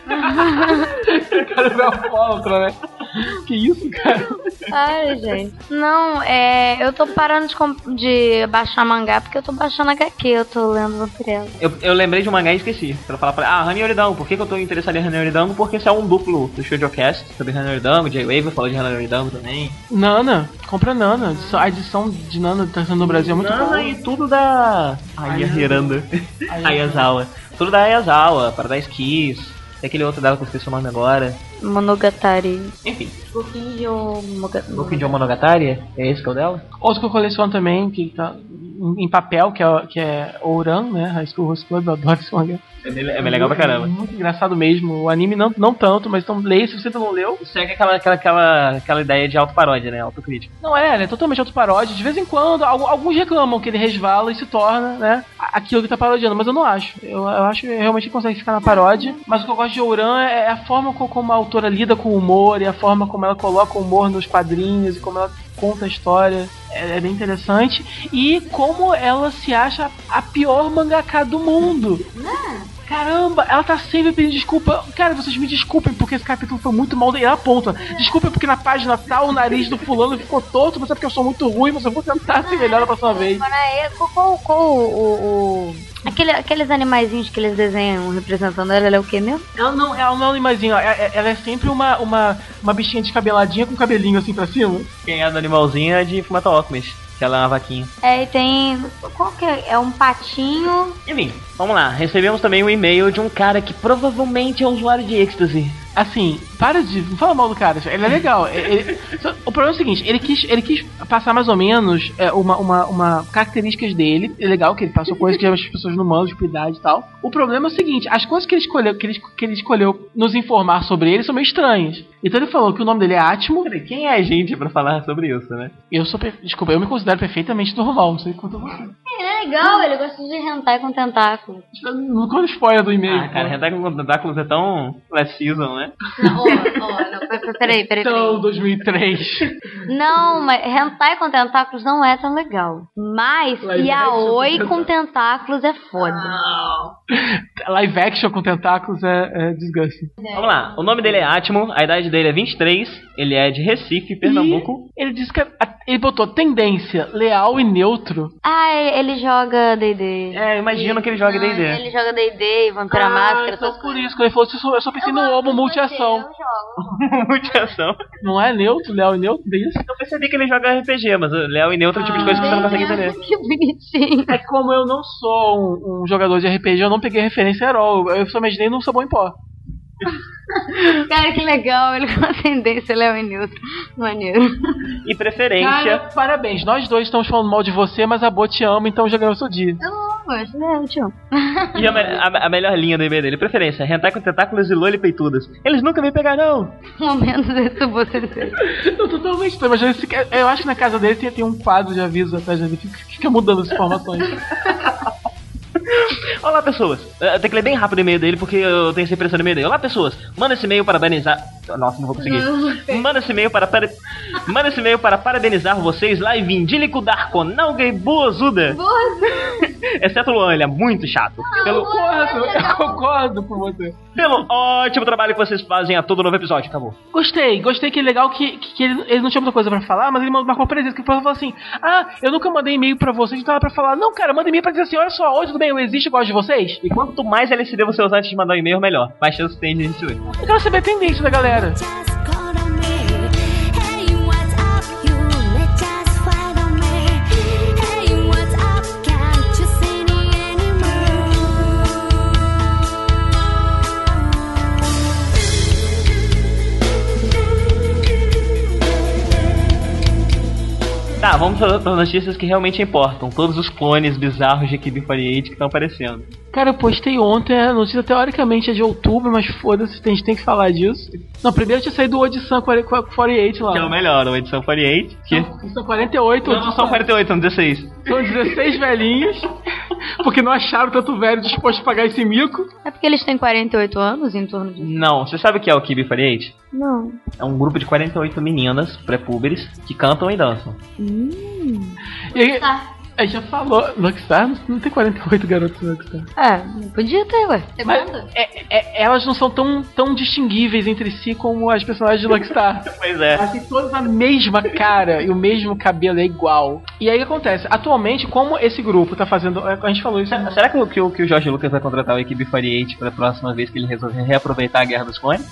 O cara é alcoólatra, né? Que isso, cara? Ai, gente. Não, é. Eu tô parando de, comp- de baixar mangá porque eu tô baixando H Q, eu tô lendo Vampirella. Eu, eu lembrei de um mangá e esqueci. Pra falar pra ah, Hanyori Dango. Por que, que eu tô interessado em Hanyori Dango? Porque esse é um duplo do Shoujocast sobre Hanyori Dango. J-Wave falou de Hanyori Dango também. Nana, compra Nana. A edição de Nana tá sendo no Brasil é muito Nana boa. e tudo da Aya Hiranda. Ayazawa. Tudo da Ayazawa, Paradise Kiss. Tem aquele outro dela que eu esqueci o nome agora. Monogatari. Enfim, Gokinjo Monogatari. Gokinjo Monogatari, é esse que é o dela? Outro que eu coleciono também, que tá em, em papel, que é, que é Ouran, né? High School Host Club, eu adoro esse mangá. É bem, é bem legal pra caramba. Muito engraçado mesmo. O anime não, não tanto, mas então leia se você ainda não leu. Segue aquela, aquela, aquela, aquela ideia de autoparódia, né? Autocrítica. Não é, ele é totalmente autoparódia. De vez em quando, al- alguns reclamam que ele resvala e se torna, né, aquilo que tá parodiando, mas eu não acho. Eu, eu acho que realmente ele consegue ficar na paródia. Mas o que eu gosto de Ouran é a forma co- como a autora lida com o humor e a forma como ela coloca o humor nos quadrinhos e como ela conta a história. É, é bem interessante. E como ela se acha a pior mangaka do mundo. Caramba, ela tá sempre pedindo desculpa. Cara, vocês me desculpem porque esse capítulo foi muito mal. E ela aponta: desculpem porque na página tal o nariz do fulano ficou torto, mas é porque eu sou muito ruim, mas eu vou tentar ser melhor da próxima vez. Agora é, qual, qual, qual o, o, o- Aquele, aqueles animaizinhos que eles desenham representando ela, ela é o que mesmo? Ela não, ela não é um animaizinho, ela, ela é sempre uma, uma, uma bichinha descabeladinha com cabelinho assim pra cima. Quem é do animalzinho é de Fullmetal Alchemist, que ela é uma vaquinha. É, e tem. Qual que é? É um patinho. Enfim, vamos lá. Recebemos também um e-mail de um cara que provavelmente é um usuário de êxtase. Assim, para de. Não fala mal do cara, ele é legal. Ele- só- o problema é o seguinte, ele quis, ele quis passar mais ou menos é, uma, uma, uma características dele. É legal que ele passou coisas que as pessoas não mandam, tipo idade e tal. O problema é o seguinte, as coisas que ele escolheu, que ele, que ele escolheu nos informar sobre ele são meio estranhas. Então ele falou que o nome dele é Atmo. Peraí, quem é a gente pra falar sobre isso, né? Eu sou. per- Desculpa, eu me considero perfeitamente normal, não sei quanto você. É legal, ele gosta de hentai com tentáculo. Não conta spoiler do e-mail. Ah, cara, Hentai com Tentáculos é tão last season, né? Não, ó, ó, não, peraí, peraí, peraí. Então, dois mil e três. Não, mas hentai com tentáculos não é tão legal. Mas Live yaoi action com tentáculos é foda. Live action com tentáculos é, é disgusting. Vamos lá, o nome dele é Atmo, a idade dele é vinte e três, ele é de Recife, Pernambuco. E ele disse que a- ele botou tendência leal e neutro. Ah, ele joga D e D. É, eu imagino que ele joga D e D. Ele joga D e D e Vampira Máscara. então essas por isso que ele falou, eu só, eu só pensei no homo multiação. Eu jogo. Multiação. Não é neutro, leal e neutro, é isso? Eu percebi que ele joga R P G, mas o Leal e Neutro é o tipo de coisa que você não consegue entender. Que bonitinho. É que como eu não sou um, um jogador de R P G, eu não peguei referência herói. Eu só imaginei não sou bom em pó. Cara, que legal. Ele com ascendência, Léo e Nilton. Maneiro. E preferência. Cara, parabéns. Nós dois estamos falando mal de você, mas a Bo te ama, então já ganhou seu dia. Eu não gosto, né? Eu te amo. E a, me- a- a melhor linha do e-mail dele, preferência, hentai com tentáculos e loli peitudas. Eles nunca me pegarão. Momentos desse você. Eu totalmente tô imaginando esse ca- eu acho que na casa dele tem, tem um quadro de aviso atrás dele que fica- fica mudando as informações. Olá, pessoas. Eu tenho que ler bem rápido o e-mail dele porque eu tenho essa impressão no e-mail dele. Olá, pessoas. Manda esse e-mail para parabenizar, Nossa, não vou conseguir. Manda esse e-mail para, para... Manda esse e-mail para parabenizar vocês, live Indílico Darko, Nalgay Boazuda. Exceto o Luan, ele é muito chato. Pelo... Concordo, eu concordo com você. Pelo ótimo trabalho que vocês fazem a todo novo episódio, acabou. Gostei, gostei que é legal que, que, que ele, ele não tinha muita coisa pra falar, mas ele marcou presença, que ele falou assim, ah, eu nunca mandei e-mail pra vocês, então era pra falar, não, cara, manda e-mail pra dizer assim, olha só, oi, tudo bem, eu existo, eu gosto de vocês. E quanto mais L S D você usar antes de mandar um e-mail, melhor. Mais chance tem de a gente ver. Eu quero saber a tendência da galera. Just call on me. Hey, what's up? You let just fight on me. Hey, what's up? Can't you see me anymore? Tá, vamos para as notícias que realmente importam. Todos os clones bizarros de A K B quarenta e oito que estão aparecendo. Cara, eu postei ontem, a notícia teoricamente é de outubro, mas foda-se, a gente tem que falar disso. Não, primeiro tinha saído o Edição quarenta e oito lá. Que é o melhor, o Edição quarenta e oito. Que... Não, são quarenta e oito. Não, não são quarenta e oito, são dezesseis. São dezesseis velhinhos, porque não acharam tanto velho disposto a pagar esse mico. É porque eles têm quarenta e oito anos em torno de... Não, você sabe o que é o A K B quarenta e oito? Não. É um grupo de quarenta e oito meninas pré-púberes que cantam e dançam. Hum. E aí, Tá. a gente já falou, Rockstar não, não tem quarenta e oito garotos no Rockstar. É, podia ter, ué. Mas é- é- elas não são tão, tão distinguíveis entre si como as personagens de Rockstar. Pois é. Elas têm todas a mesma cara e o mesmo cabelo é igual. E aí o que acontece? Atualmente, como esse grupo tá fazendo. A gente falou isso. Será que o, que, o, que o Jorge Lucas vai contratar o A K B quarenta e oito para a próxima vez que ele resolver reaproveitar a Guerra dos Clones?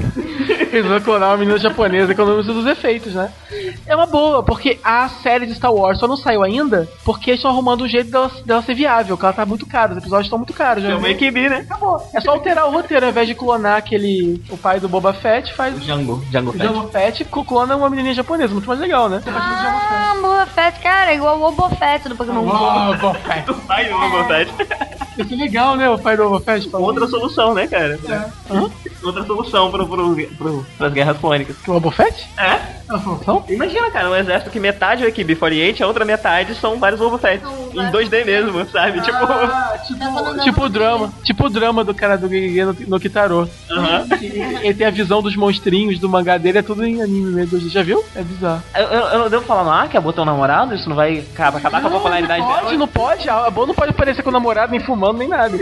Eles vão clonar uma menina japonesa que é o nome dos efeitos, né? É uma boa, porque a série de Star Wars só não saiu ainda porque eles estão arrumando um jeito dela, dela ser viável, que ela tá muito cara, os episódios estão muito caros. Já É uma A K B, né? acabou. É só alterar o roteiro, ao invés de clonar aquele. O pai do Boba Fett, faz O Django, Django o Fett. Boba Fett, clona uma menininha japonesa, muito mais legal, né? Ah, Boba Fett, cara, é igual o Boba Fett do Pokémon Go. Boba Fett. Ai, o Boba Fett. Isso é legal, né? O pai do Boba Fett. falando. Outra solução, né, cara? Hã? Outra solução pro, pro, pro, pras guerras clônicas. Que o Boba Fett? É? É uma solução? Imagina, cara, um exército que metade é o A K B quarenta e oito, a outra metade são vários Boba Fett. Em dois D mesmo, sabe? Tipo. Ah, tipo, tipo o drama. Tipo o drama do cara do Gege no, no Kitaro. Aham. Ele tem a visão dos monstrinhos do mangá dele, é tudo em anime mesmo. Já viu? É bizarro. Eu, eu, eu não devo falar no ar que a Boa tem um namorado? Isso não vai acabar, acabar com a popularidade não pode, dela? não pode. A Boa não pode aparecer com o namorado, nem fumando, nem nada.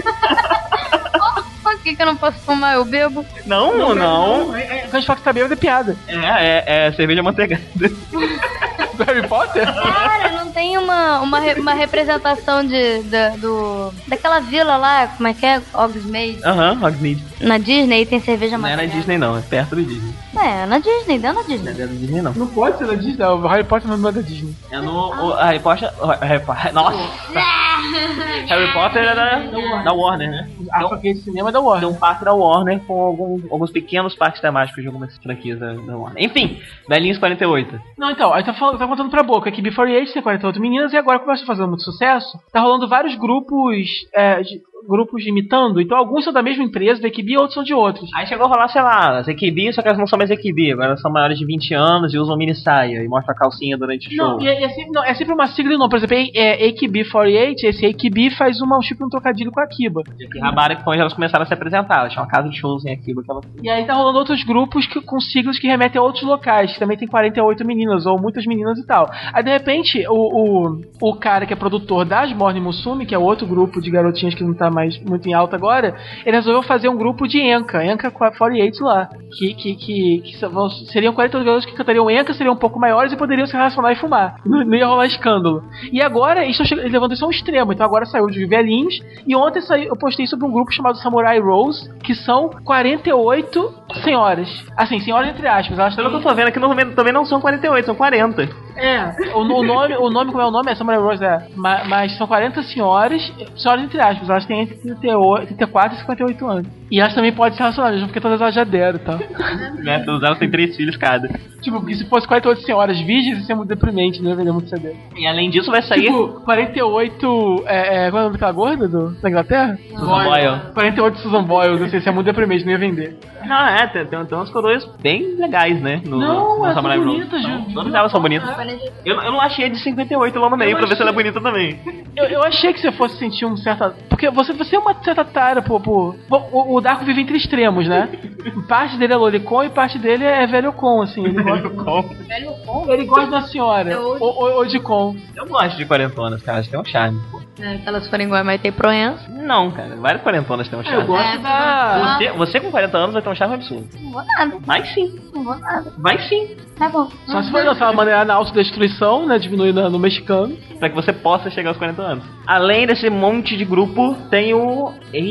Por que, que eu não posso fumar? Eu bebo. Não, não. É, é, quando a gente fala que tá bêbado é piada. É, é, é cerveja manteigada. Do Harry Potter? Cara, não tem uma, uma, re- uma representação de, da, do, daquela vila lá, como é que é? Hogsmeade. Aham, Hogsmeade. Na Disney tem cerveja Não é na amarela. Disney não, é perto do Disney. É, na Disney, deu na Não Disney. é da Disney não. Não pode ser da Disney. O Harry Potter não é da Disney. É no. O, a Harry Potter. o Harry Potter. Nossa! Harry Potter é da, da Warner, né? A franquia de cinema é da Warner. Tem um parque da Warner com algum, alguns pequenos parques temáticos de algumas franquias da, da Warner. Enfim, Velhinhos quarenta e oito. Não, então, aí tá, falando, tá contando pra boca que A K B quarenta e oito tem quarenta e oito meninas e agora começa a fazer muito sucesso. Tá rolando vários grupos, é, de, grupos imitando, então alguns são da mesma empresa, da A K B, e outros são de outros. Aí chegou a rolar, sei lá, as A K B, só que elas não são mais A K B, agora elas são maiores de vinte anos e usam mini saia e mostram a calcinha durante o show. Não, e é, é sempre, não, é sempre uma sigla e não. Por exemplo, é, é A K B quarenta e oito, esse A K B faz uma, um tipo um trocadilho com a Akiba. De Akihabara, que foi onde elas começaram a se apresentar. Elas tinham uma casa de shows em Akiba que elas... E aí tá rolando outros grupos que, com siglas que remetem a outros locais, que também tem quarenta e oito meninas, ou muitas meninas e tal. Aí de repente, o, o, o cara que é produtor das Morning Musume, que é outro grupo de garotinhas que não tá mais muito em alta agora, ele resolveu fazer um grupo de Enka, Enka quarenta e oito lá. Que, que, que, que são- seriam quarenta e oito garotos que cantariam Enka, seriam um pouco maiores e poderiam se relacionar e fumar. Não, não ia rolar escândalo. E agora, eles estão chegando- eles levando isso ao extremo. Então agora saiu de velhinhos. E ontem saiu, eu postei sobre um grupo chamado Samurai Rose, que são quarenta e oito senhoras. Assim, senhoras entre aspas. Elas Pelo que têm... eu tô vendo aqui, no momento também não são quarenta e oito, são quarenta. É, o, o nome, o nome, como é o nome? É Samurai Rose, é. Ma- Mas, são quarenta senhoras, senhoras entre aspas, elas têm entre trinta e oito, trinta e quatro e cinquenta e oito anos. E elas também podem se relacionar, mesmo porque todas elas já deram e tal. Né? Todas elas têm três filhos cada. Tipo, porque se fosse quarenta e oito senhoras virgens, isso é muito deprimente, não ia vender muito C D. E além disso vai sair... Tipo, quarenta e oito. É, é, qual é o nome daquela gorda do, da Inglaterra? Susan Boyle. quarenta e oito Susan Boyle, não sei se é muito deprimente, não ia vender. Não, é, tem, tem, tem umas coroas bem legais, né? No, Não, no elas Samurai são Rose. bonitas, Então, Todas elas são bonitas. Eu, eu não achei a de cinquenta e oito lá no meio pra ver se ela é bonita também. Eu, eu achei que você fosse sentir um certo. Porque você, você é uma certa tara, pô. pô. O, o Darko vive entre extremos, né? Parte dele é Lolicon e parte dele é Velhocon, assim. Ele gosta, Velho com ele gosta da senhora. Eu- Ou, ou, ou de com. Eu gosto de quarentonas, cara, elas têm um charme, pô. É, se elas forem igual a Maite Proença, Não, cara, várias quarentonas têm um Eu charme. gosto É, da. Você, você com quarenta anos vai ter um charme absurdo. não vou nada. Vai sim, Não vou nada. vai sim. Tá bom. Só se for lançar uma maneira na autodestruição, né? Diminuir na- no mexicano. Pra que você possa chegar aos quarenta anos. Além desse monte de grupo, tem o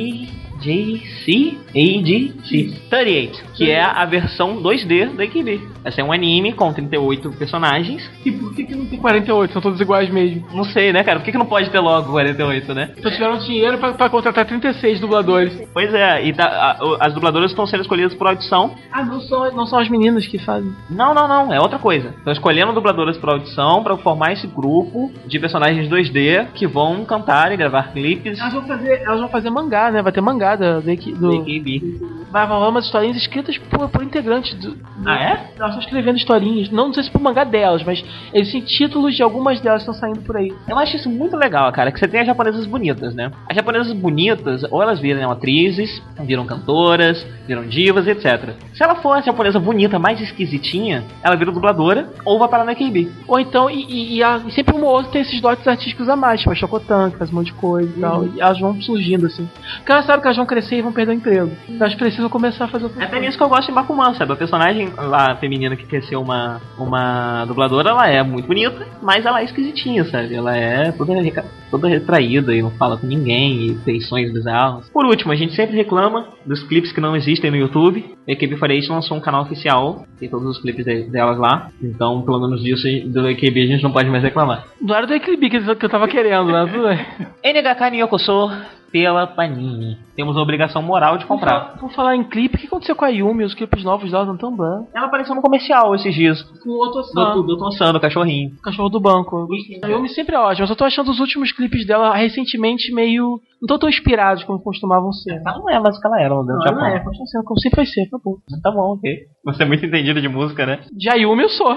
A J C, A J C trinta e oito, que é a versão dois D da A K B. Essa é um anime com trinta e oito personagens. E por que, que não tem quarenta e oito? São todos iguais mesmo. Não sei, né, cara? Por que, que não pode ter logo quarenta e oito, né? Então tiveram dinheiro pra, pra contratar trinta e seis dubladores. Pois é, e tá- a- o- as dubladoras estão sendo escolhidas por audição. Ah, não são, não são as meninas que fazem. Não, não, não, é outra coisa. Estão escolhendo dubladoras por audição pra formar esse grupo de personagens dois D que vão cantar e gravar clipes Elas vão fazer, elas vão fazer mangá, né? Vai ter mangá da, da, equi- do, da A K B. vai rolar umas historinhas escritas por, por integrantes do, do- Ah, é? Elas estão escrevendo historinhas. Não, não sei se por mangá delas, mas existem títulos de algumas delas que estão saindo por aí. Eu acho isso muito legal, cara, que você tem as japonesas bonitas, né? As japonesas bonitas, ou elas viram atrizes, viram cantoras, viram divas, etcétera. Se ela for a japonesa bonita, mais esquisitinha, ela vira dubladora ou vai parar na A K B. Ou então, e, e, e, a- e sempre uma ou outra tem esses dotes artísticos a mais, tipo a Chocotan, que faz um monte de coisa e tal. E elas vão surgindo assim. Porque elas sabem que elas vão crescer e vão perder o emprego. Então elas precisam começar a fazer outras É até coisas. nisso que eu gosto de Bakuman, sabe? A personagem lá feminina que quer ser uma, uma dubladora, ela é muito bonita, mas ela é esquisitinha, sabe? Ela é toda, reca- toda retraída e não fala com ninguém, e feições bizarras. Por último, a gente sempre reclama dos clipes que não existem no YouTube. A A K B quarenta e oito lançou um canal oficial, tem todos os clipes de- delas lá. Então, pelo menos disso, do A K B a gente não pode mais reclamar. Não era do Equilibre que eu que eu tava querendo, né? Tudo bem. N H K Nyokoso pela Panini. Temos a obrigação moral de comprar. Por falar em clipe, o que aconteceu com a Yumi? Os clipes novos dela não tão bem. Ela apareceu no comercial esses dias. Com o outro Do, do Tom San, do cachorrinho. cachorro do banco. A Yumi sempre é ótima, mas eu tô achando os últimos clipes dela recentemente meio. Não tão tão inspirados como costumavam ser. Ela não é mais o que ela era no Não, Japão. não é, continua sendo como sempre vai ser, acabou. Tá bom, ok. Você é muito entendido de música, né? De a Yumi eu sou.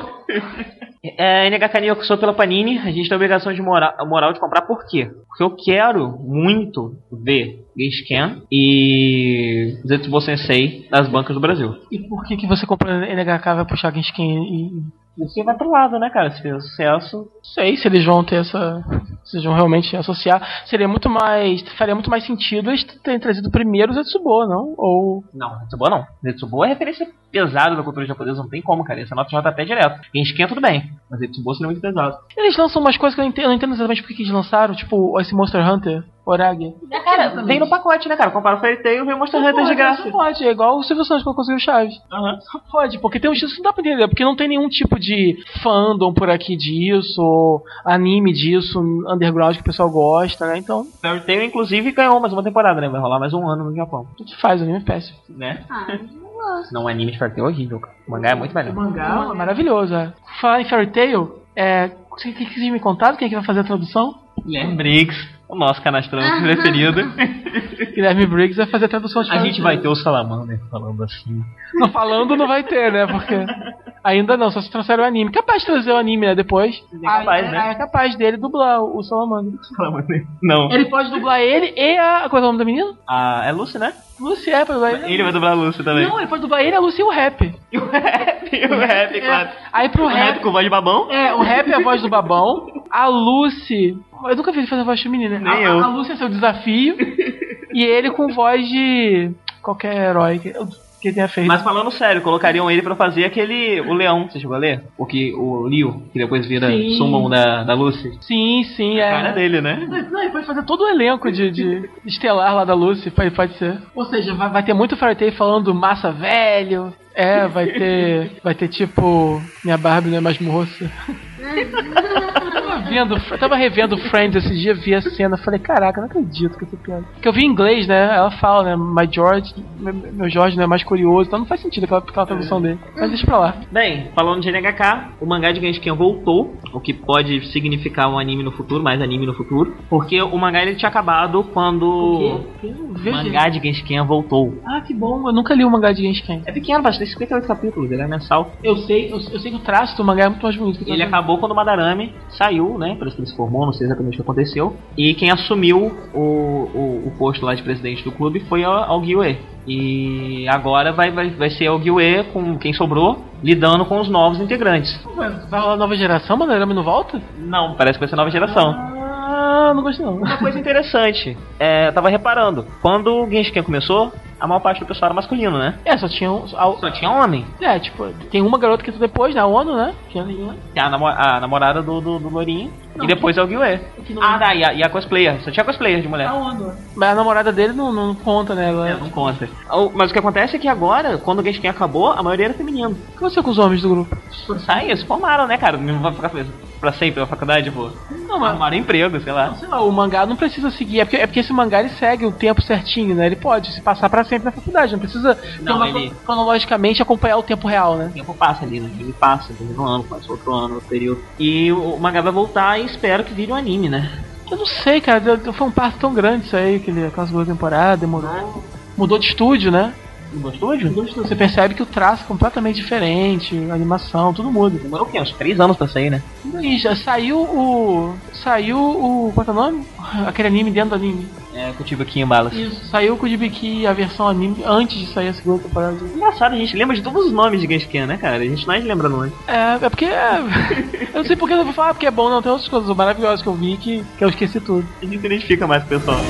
É, N H K Nyokuso pela Panini, a gente tem a obrigação de moral, moral de comprar, por quê? Porque eu quero muito ver Geisken e Zetsubo Sensei nas bancas do Brasil. E por que que você comprou N H K vai puxar Genshin e... Você vai pro lado, né, cara? Se fizer sucesso. Não sei se eles vão ter essa... Se eles vão realmente associar. Seria muito mais... Faria muito mais sentido eles terem trazido primeiro o Zetsubo, não? Ou... Não, Zetsubo não. Zetsubo é referência pesada da cultura japonesa, não tem como, cara. Essa nota já tá até direto. Genshin tudo bem, mas Zetsubo seria muito pesado. Eles lançam umas coisas que eu não entendo, eu não entendo exatamente por que que eles lançaram. Tipo, esse Monster Hunter, Oragi. Cara, vem no pacote, né, cara? Compara o Fairy Tail e vem o Monster Hunter de graça. Só pode, é igual o Silvio Santos quando conseguiu Chaves. Aham. Só pode, porque tem um título que não dá pra entender, porque não tem nenhum tipo de fandom por aqui disso, ou anime disso, underground que o pessoal gosta, né? Então, Fairy Tail, inclusive, ganhou mais uma temporada, né? Vai rolar mais um ano no Japão, tudo faz, o anime é péssimo. né? Ah, não gosto. Não, o anime de Fairy Tail é horrível, cara. O mangá é muito melhor. O mangá é maravilhoso, é. Falar em Fairy Tail, é... O que que vocês me contaram? Quem é que vai fazer a tradução? Guilherme Briggs, o nosso canastrão preferido. Guilherme Briggs vai fazer a tradução de A Fairy gente Tail. vai ter o Salamander falando assim. Não, falando não vai ter, né? Porque ainda não, só se trouxeram o anime. Capaz de trazer o anime, né? Depois. É capaz, Ah, né? É capaz dele dublar o, o Salamander. Salamander. Não. Ele pode dublar ele e a... Qual é o nome da menina? Ah, é Lucy, né? Lucy, é, pra dublar ele. Ele vai dublar a Lucy também. Não, ele pode dublar ele, a Lucy e o rap. E o rap, e o rap, claro. É, aí pro O rap rap... com voz de babão. É, o rap é a voz do babão. A Lucy... Eu nunca vi ele fazer a voz feminina, né? Nem a, eu. a Lucy é seu desafio. E ele com voz de... Qualquer herói que, que tenha feito. Mas falando sério, colocariam ele pra fazer aquele... O leão, você chegou a ler? O, que, o Liu, que depois vira Sim. summon da, da Lucy. Sim, sim, é. A cara dele, né? Não, ele pode fazer todo o elenco de, de estelar lá da Lucy, pode, pode ser. Ou seja, vai, vai ter muito Fairy Tail falando massa velho. É, vai ter. Vai ter tipo. Minha Barbie não é mais moça. vendo, eu tava revendo Friends esse dia, vi a cena, falei, caraca, não acredito que essa piada. Porque eu vi em inglês, né? Ela fala, né? My George, meu George não é mais curioso, então não faz sentido aquela, aquela tradução dele. Mas deixa pra lá. Bem, falando de N H K, o mangá de Genshin voltou, o que pode significar um anime no futuro, mais anime no futuro, porque o mangá ele tinha acabado quando o mangá de Genshin voltou. Ah, que bom, eu nunca li o mangá de Genshin. É pequeno, basta tem cinquenta e oito capítulos, ele é mensal. Eu sei, eu, eu sei que o traço do mangá é muito mais bonito que o Ele acabou quando o Madarame saiu, né? Parece que ele se formou, não sei exatamente o que aconteceu. E quem assumiu o, o, o posto lá de presidente do clube foi a Aogiue. E agora vai, vai, vai ser a Aogiue com quem sobrou, lidando com os novos integrantes. Mas vai rolar nova geração, Madarame não volta? Não, parece que vai ser nova geração. Ah, não gostei não. Uma coisa interessante, é, eu tava reparando, quando o Genshin começou, a maior parte do pessoal era masculino, né? É, só tinha um, Só tinha homem. É, tipo, tem uma garota que entrou depois, na ONU, né? Que é a, namo a namorada do, do, do Lourinho. E depois é o Guiuê. Ah, tá, e a, e a cosplayer. Só tinha cosplayer de mulher. A ONU. Mas a namorada dele não, não conta, né? Ela... É, não conta. Mas o que acontece é que agora, quando o Genshin acabou, a maioria era feminino. O que aconteceu com os homens do grupo? Sai, eles formaram, né, cara? Não vai ficar pra sempre na faculdade, pô. Não, mas... Arrumaram emprego, sei lá. Não, sei lá, o mangá não precisa seguir. É porque, é porque esse mangá ele segue o tempo certinho, né? Ele pode se passar pra sempre na faculdade. Não precisa não, uma, ele... cronologicamente acompanhar o tempo real, né? O tempo passa ali, né? Ele passa, entendeu? Um ano, passa outro ano, outro período. E o mangá vai voltar e espero que vire um anime, né? Eu não sei, cara. Foi um passo tão grande isso aí, que ele aquela segunda temporada, demorou. Mudou de estúdio, né? Mudou de estúdio? Mudou de estúdio. Você percebe que o traço é completamente diferente, a animação, tudo muda. Demorou o quê? Uns três anos pra sair, né? E já saiu o... Saiu o... Qual é o nome? Aquele anime dentro do anime. É, com o Tibiki em balas. Isso, saiu com o Tibiki a versão anime antes de sair a segunda temporada. Engraçado, a gente lembra de todos os nomes de Genshin, né, cara? A gente não lembra nome. É, é porque... É... eu não sei porque eu vou falar porque é bom, não. Tem outras coisas maravilhosas que eu vi que, que eu esqueci tudo. A gente se identifica mais com o pessoal.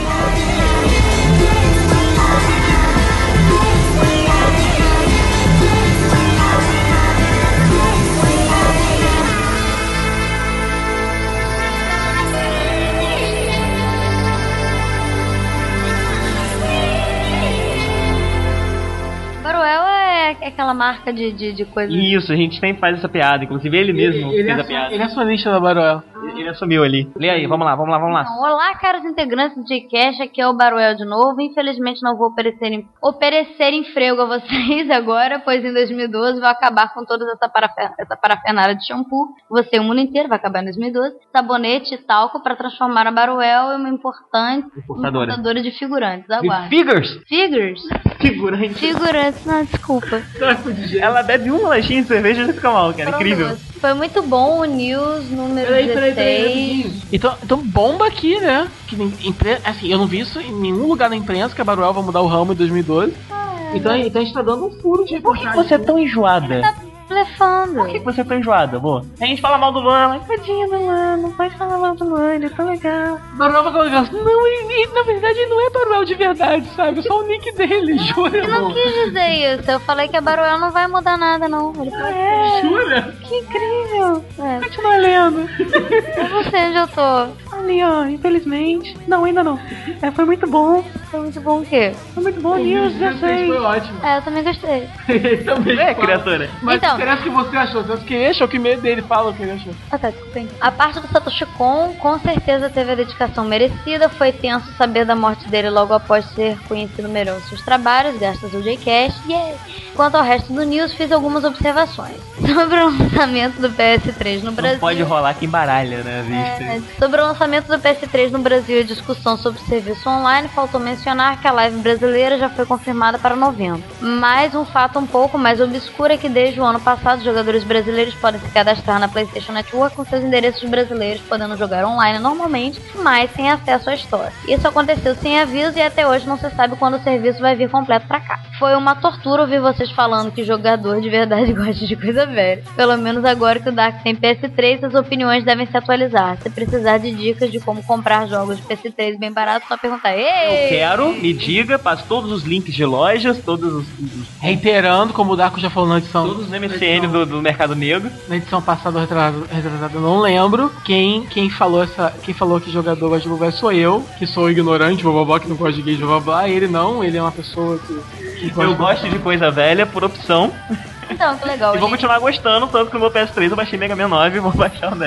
É aquela marca de, de, de coisa. Isso, a gente sempre faz essa piada. Inclusive ele mesmo ele, ele fez é a piada. Ele é acionista da Baruel. Ele, ele assumiu ali. Lê aí, vamos lá, vamos lá, vamos lá. Então, olá, caros integrantes do J-Cash, aqui é o Baruel de novo. Infelizmente não vou oferecer, em, oferecer emprego a vocês agora, pois em dois mil e doze vou acabar com toda essa, parafer, essa parafernália de shampoo. Você, o mundo inteiro, vai acabar em dois mil e doze. Sabonete e talco para transformar a Baruel em uma importante importadora, importadora de figurantes. Aguarde. Figures? Figures? Figurantes. Figurantes, não, desculpa. Ela bebe uma latinha de cerveja e já fica mal, cara. Incrível. Foi muito bom o News número Peraí, dezesseis. peraí, peraí. Então, então bomba aqui, né? Que, impre... assim, eu não vi isso em nenhum lugar na imprensa que a Baruel vai mudar o ramo em dois mil e doze. Ah, então, então a gente tá dando um furo de Por que você é tão enjoada? tá blefando. Por que você é tão enjoada, amor? A gente fala mal do Luan, mas tadinho do Luan, não pode falar mal do Luan, ele é tão legal. Baruel vai falar assim, não, ele, ele, na verdade ele não é Baruel de verdade, sabe? É só o nick dele, jura? Eu não quis dizer isso, eu falei que a Baruel não vai mudar nada, não. Ele pode É, jura? Que incrível. É, Continua lendo. eu não sei onde eu tô. Ali, ó, infelizmente. Não, ainda não. É, foi muito bom. Foi muito bom o quê? Foi muito bom, News dezesseis. Foi ótimo. É, eu também gostei. Ele também É, fala. criatura. Mas Então. interessa o que você achou. Você acha que ele achou que medo dele fala o que ele achou. Ah, tá, desculpa. A parte do Satoshi Kon com certeza teve a dedicação merecida. Foi tenso saber da morte dele logo após ser conhecido melhor os seus trabalhos, graças ao J-Cash. Yeah. Quanto ao resto do News, fiz algumas observações. Sobre o lançamento do P S três no Brasil. Não pode rolar que embaralha, né, a É, vista. sobre o lançamento do P S três no Brasil e a discussão sobre o serviço online, faltou mencionar que a live brasileira já foi confirmada para novembro. Mas um fato um pouco mais obscuro é que desde o ano passado, os jogadores brasileiros podem se cadastrar na PlayStation Network com seus endereços brasileiros, podendo jogar online normalmente, mas sem acesso à Store. Isso aconteceu sem aviso e até hoje não se sabe quando o serviço vai vir completo pra cá. Foi uma tortura ouvir vocês falando que jogador de verdade gosta de coisa velha. Pelo menos agora que o Dark tem P S três, as opiniões devem se atualizar. Se precisar de dicas de como comprar jogos de P S três bem barato, só perguntar. Ei! Eu quero, me diga, passe todos os links de lojas, todos os, os Reiterando, como o Darko já falou na edição. todos os M C N do, do mercado negro. Na edição passada, retrasada, retrasada, eu não lembro. Quem, quem, falou essa, quem falou que jogador gosta de jogar sou eu, que sou ignorante, blá blá blá, que não gosta de gay, blá blá blá. Ele não, ele é uma pessoa que. que gosta Eu de- gosto de coisa velha por opção. Então, que legal. E vou gente. continuar gostando, tanto que no meu P S três eu baixei Mega Man nove e vou baixar o dez.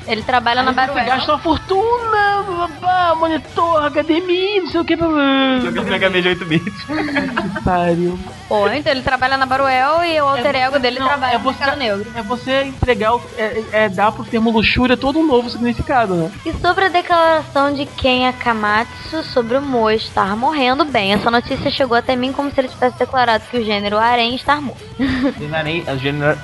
Ele trabalha na Aí você Baruel. gasta uma fortuna, babá, monitor, H D M I, não sei o que. Jogando Mega Man de oito bits. Pariu. Pô, então ele trabalha na Baruel e o alter É ego você- dele não, trabalha é no você- Mercado Negro. É você entregar, o, é, é dar pro termo luxúria todo um novo significado, né? E sobre a declaração de Ken Akamatsu sobre o Moe estar morrendo, bem, essa notícia chegou até mim como se ele tivesse declarado que o gênero harém está morto. Harém, o gênero.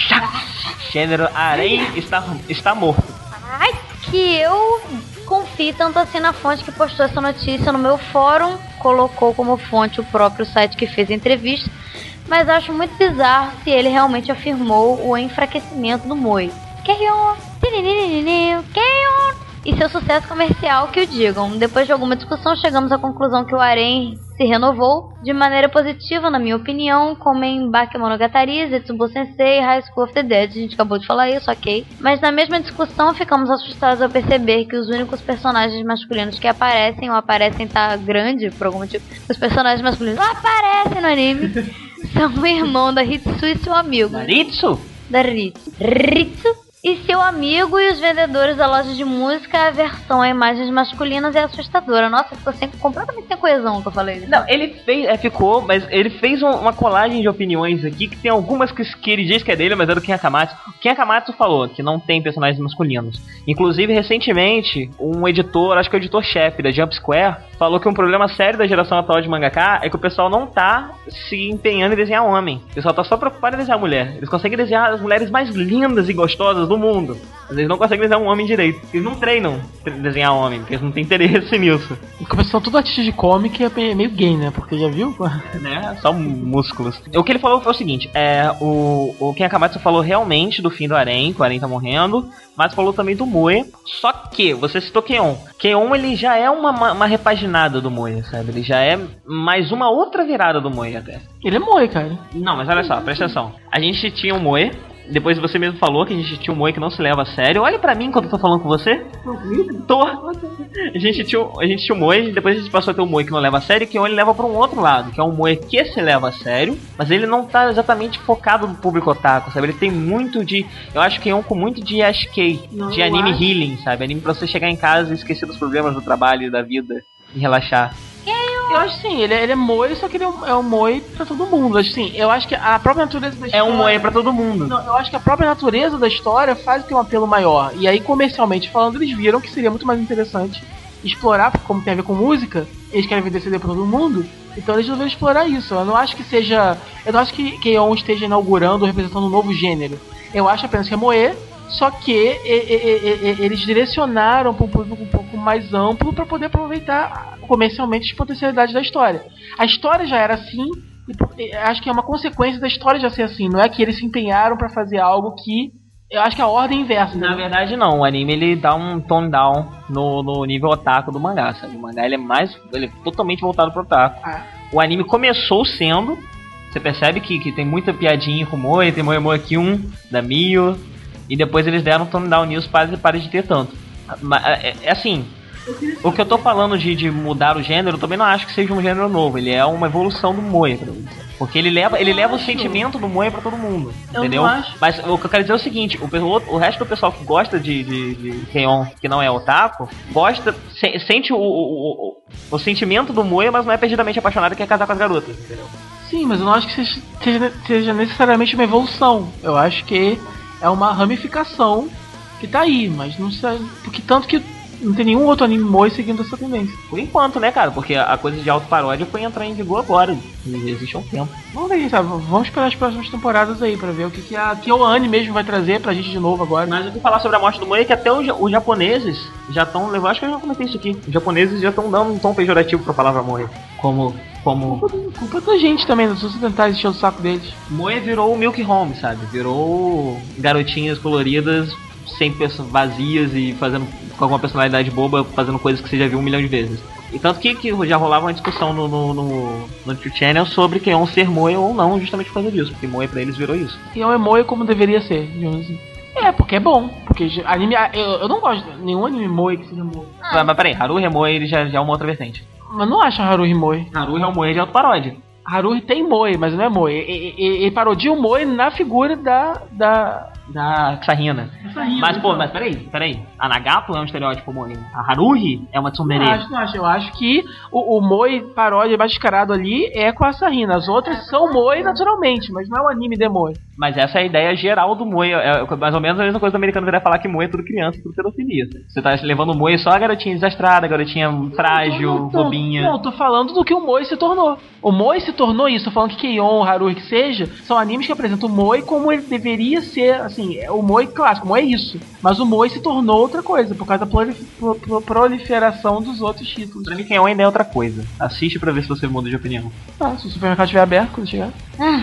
Gênero harém está, está morto. Ai, que eu confio tanto assim na fonte que postou essa notícia no meu fórum, colocou como fonte o próprio site que fez a entrevista, mas acho muito bizarro se ele realmente afirmou o enfraquecimento do Moe. Keyon, tirinininininu, Keyon. E seu sucesso comercial que o digam. Depois de alguma discussão, chegamos à conclusão que o harém se renovou de maneira positiva, na minha opinião, como em Bakemonogatari, Zetsubo Sensei e High School of the Dead. A gente acabou de falar isso, ok. Mas na mesma discussão, ficamos assustados ao perceber que os únicos personagens masculinos que aparecem, ou aparecem tá grande, por algum motivo, os personagens masculinos não aparecem no anime, são o irmão da Hitsu e seu amigo. Naritsu? Da Ritsu. Ritsu e seu amigo e os vendedores da loja de música, a versão a imagens masculinas é assustadora. Nossa, ficou sem, completamente sem coesão que eu falei. Não, ele fez. É, ficou, mas ele fez um- uma colagem de opiniões aqui que tem algumas que, que ele diz que é dele, mas é do Ken Akamatsu. O Ken Akamatsu falou que não tem personagens masculinos. Inclusive, recentemente, um editor, acho que é o editor-chefe da Jump Square, falou que um problema sério da geração atual de mangaka é que o pessoal não tá se empenhando em desenhar homem. O pessoal tá só preocupado em desenhar mulher. Eles conseguem desenhar as mulheres mais lindas e gostosas do mundo. Mas eles não conseguem desenhar um homem direito. Eles não treinam tre- desenhar homem, porque eles não têm interesse nisso. E como são tudo artistas de comic, é meio gay, né? Porque já viu? Né? Só músculos. O que ele falou foi o seguinte: é, o, o Ken Akamatsu falou realmente do fim do harém, que o harém tá morrendo, mas falou também do Moe. Só que, você citou Keon. Keon, ele já é uma, uma, uma repaginada do Moe, sabe? Ele já é mais uma outra virada do Moe até. Ele é Moe, cara. Não, mas olha só, presta atenção. A gente tinha o Moe. Depois você mesmo falou que a gente tinha um Moe que não se leva a sério. Olha pra mim quando eu tô falando com você. Tô. A gente tinha, a gente tinha o Moe, depois a gente passou a ter o Moe que não leva a sério, que ele leva pra um outro lado, que é um Moe que se leva a sério, mas ele não tá exatamente focado no público otaku, sabe? Ele tem muito de, eu acho que é um com muito de Ashkei, Não, de eu anime acho. healing, sabe? Anime pra você chegar em casa e esquecer dos problemas do trabalho e da vida e relaxar. Eu acho sim, ele é, ele é Moe, só que ele é um, é um Moe pra todo mundo. Acho sim, eu acho que a própria natureza da É história. um Moe pra todo mundo. Não, eu acho que a própria natureza da história faz ter um apelo maior. E aí, comercialmente falando, eles viram que seria muito mais interessante explorar, porque como tem a ver com música, eles querem vender C D pra todo mundo, então eles resolveram explorar isso. Eu não acho que seja. Eu não acho que Keon esteja inaugurando ou representando um novo gênero. Eu acho apenas que é Moe, só que e, e, e, e, eles direcionaram para um público um pouco mais amplo para poder aproveitar comercialmente as potencialidades da história. A história já era assim, e por- e acho que é uma consequência da história já ser assim. Não é que eles se empenharam para fazer algo que. Eu acho que a ordem é inversa. Na né? verdade não, o anime ele dá um tone down no, no nível otaku do mangá, sabe? O mangá ele é mais, ele é totalmente voltado pro otaku. Ah. O anime começou sendo, você percebe que, que tem muita piadinha com o Moe, tem Moe Moe Kyun, da Mio, e depois eles deram um tone down nisso para para de ter tanto. Mas, é, é assim, o que eu tô falando de, de mudar o gênero, eu também não acho que seja um gênero novo, ele é uma evolução do Moe, pra mim. Porque ele leva, ele leva o sentimento do Moe pra todo mundo, Eu entendeu? não acho. Mas o que eu quero dizer é o seguinte, o, pe- o, o resto do pessoal que gosta de, de, de Keon, que não é otaku, gosta, se- sente o, o, o, o sentimento do Moe, mas não é perdidamente apaixonado e quer casar com as garotas, entendeu? Sim, mas eu não acho que seja, seja, seja necessariamente uma evolução. Eu acho que é uma ramificação que tá aí, mas não sei. Porque tanto que não tem nenhum outro anime Moe seguindo essa tendência. Por enquanto, né, cara? Porque a a coisa de autoparódia foi entrar em vigor agora, e existe há um tempo. Vamos ver, sabe? Vamos esperar as próximas temporadas aí pra ver o que, que a KyoAni mesmo vai trazer pra gente de novo agora. Mas eu vou falar sobre a morte do Moe, que até os, ja- os japoneses já estão levando, acho que eu já comentei isso aqui, os japoneses já estão dando um tom pejorativo pra palavra Moe. Como, como... Culpa, culpa da gente também, dos ocidentais encher o saco deles. Moe virou o Milk Home, sabe? Virou garotinhas coloridas, sem perso- vazias e fazendo com alguma personalidade boba, fazendo coisas que você já viu um milhão de vezes. E tanto que, que já rolava uma discussão no, no, no, no True Channel sobre quem é um ser Moe ou não, justamente por causa disso, porque Moe pra eles virou isso. E é um Moe como deveria ser, digamos assim. É, porque é bom. Porque já- anime. Eu, eu não gosto de nenhum anime Moe que seja Moe. Mas, mas peraí, Haruhi Moe ele já, já é uma outra vertente. Mas não acho Haruhi Moe. Haruhi é um Moe de autoparódia. Haruhi tem Moe, mas não é Moe. E- e- e- Ele parodia o Moe na figura da. da. Da Sarina. Sarina, Mas, pô, então. mas peraí, peraí. A Nagato é um estereótipo moe. A Haruhi é uma Não tsundere. acho, não acho. Eu acho que o, o Moe paródia mascarado ali é com a Sarina. As outras são Moe naturalmente, mas não é um anime de Moe. Mas essa é a ideia geral do moe. É mais ou menos a mesma coisa do americano virar falar que moe é tudo criança, tudo pedofilia. Você tá levando o moe só a garotinha desastrada, a garotinha frágil, Não, não, bobinha. Não, eu tô falando do que o Moe se tornou. O Moe se tornou isso. Tô falando que Keion, Haruhi, que seja, são animes que apresentam o Moe como ele deveria ser, assim, é o Moe clássico, o Moe é isso. Mas o Moe se tornou outra coisa, por causa da prolif- pro- pro- proliferação dos outros títulos. Pra mim, quem ainda é outra coisa. Assiste pra ver se você muda de opinião. Ah, se o supermercado estiver aberto quando chegar.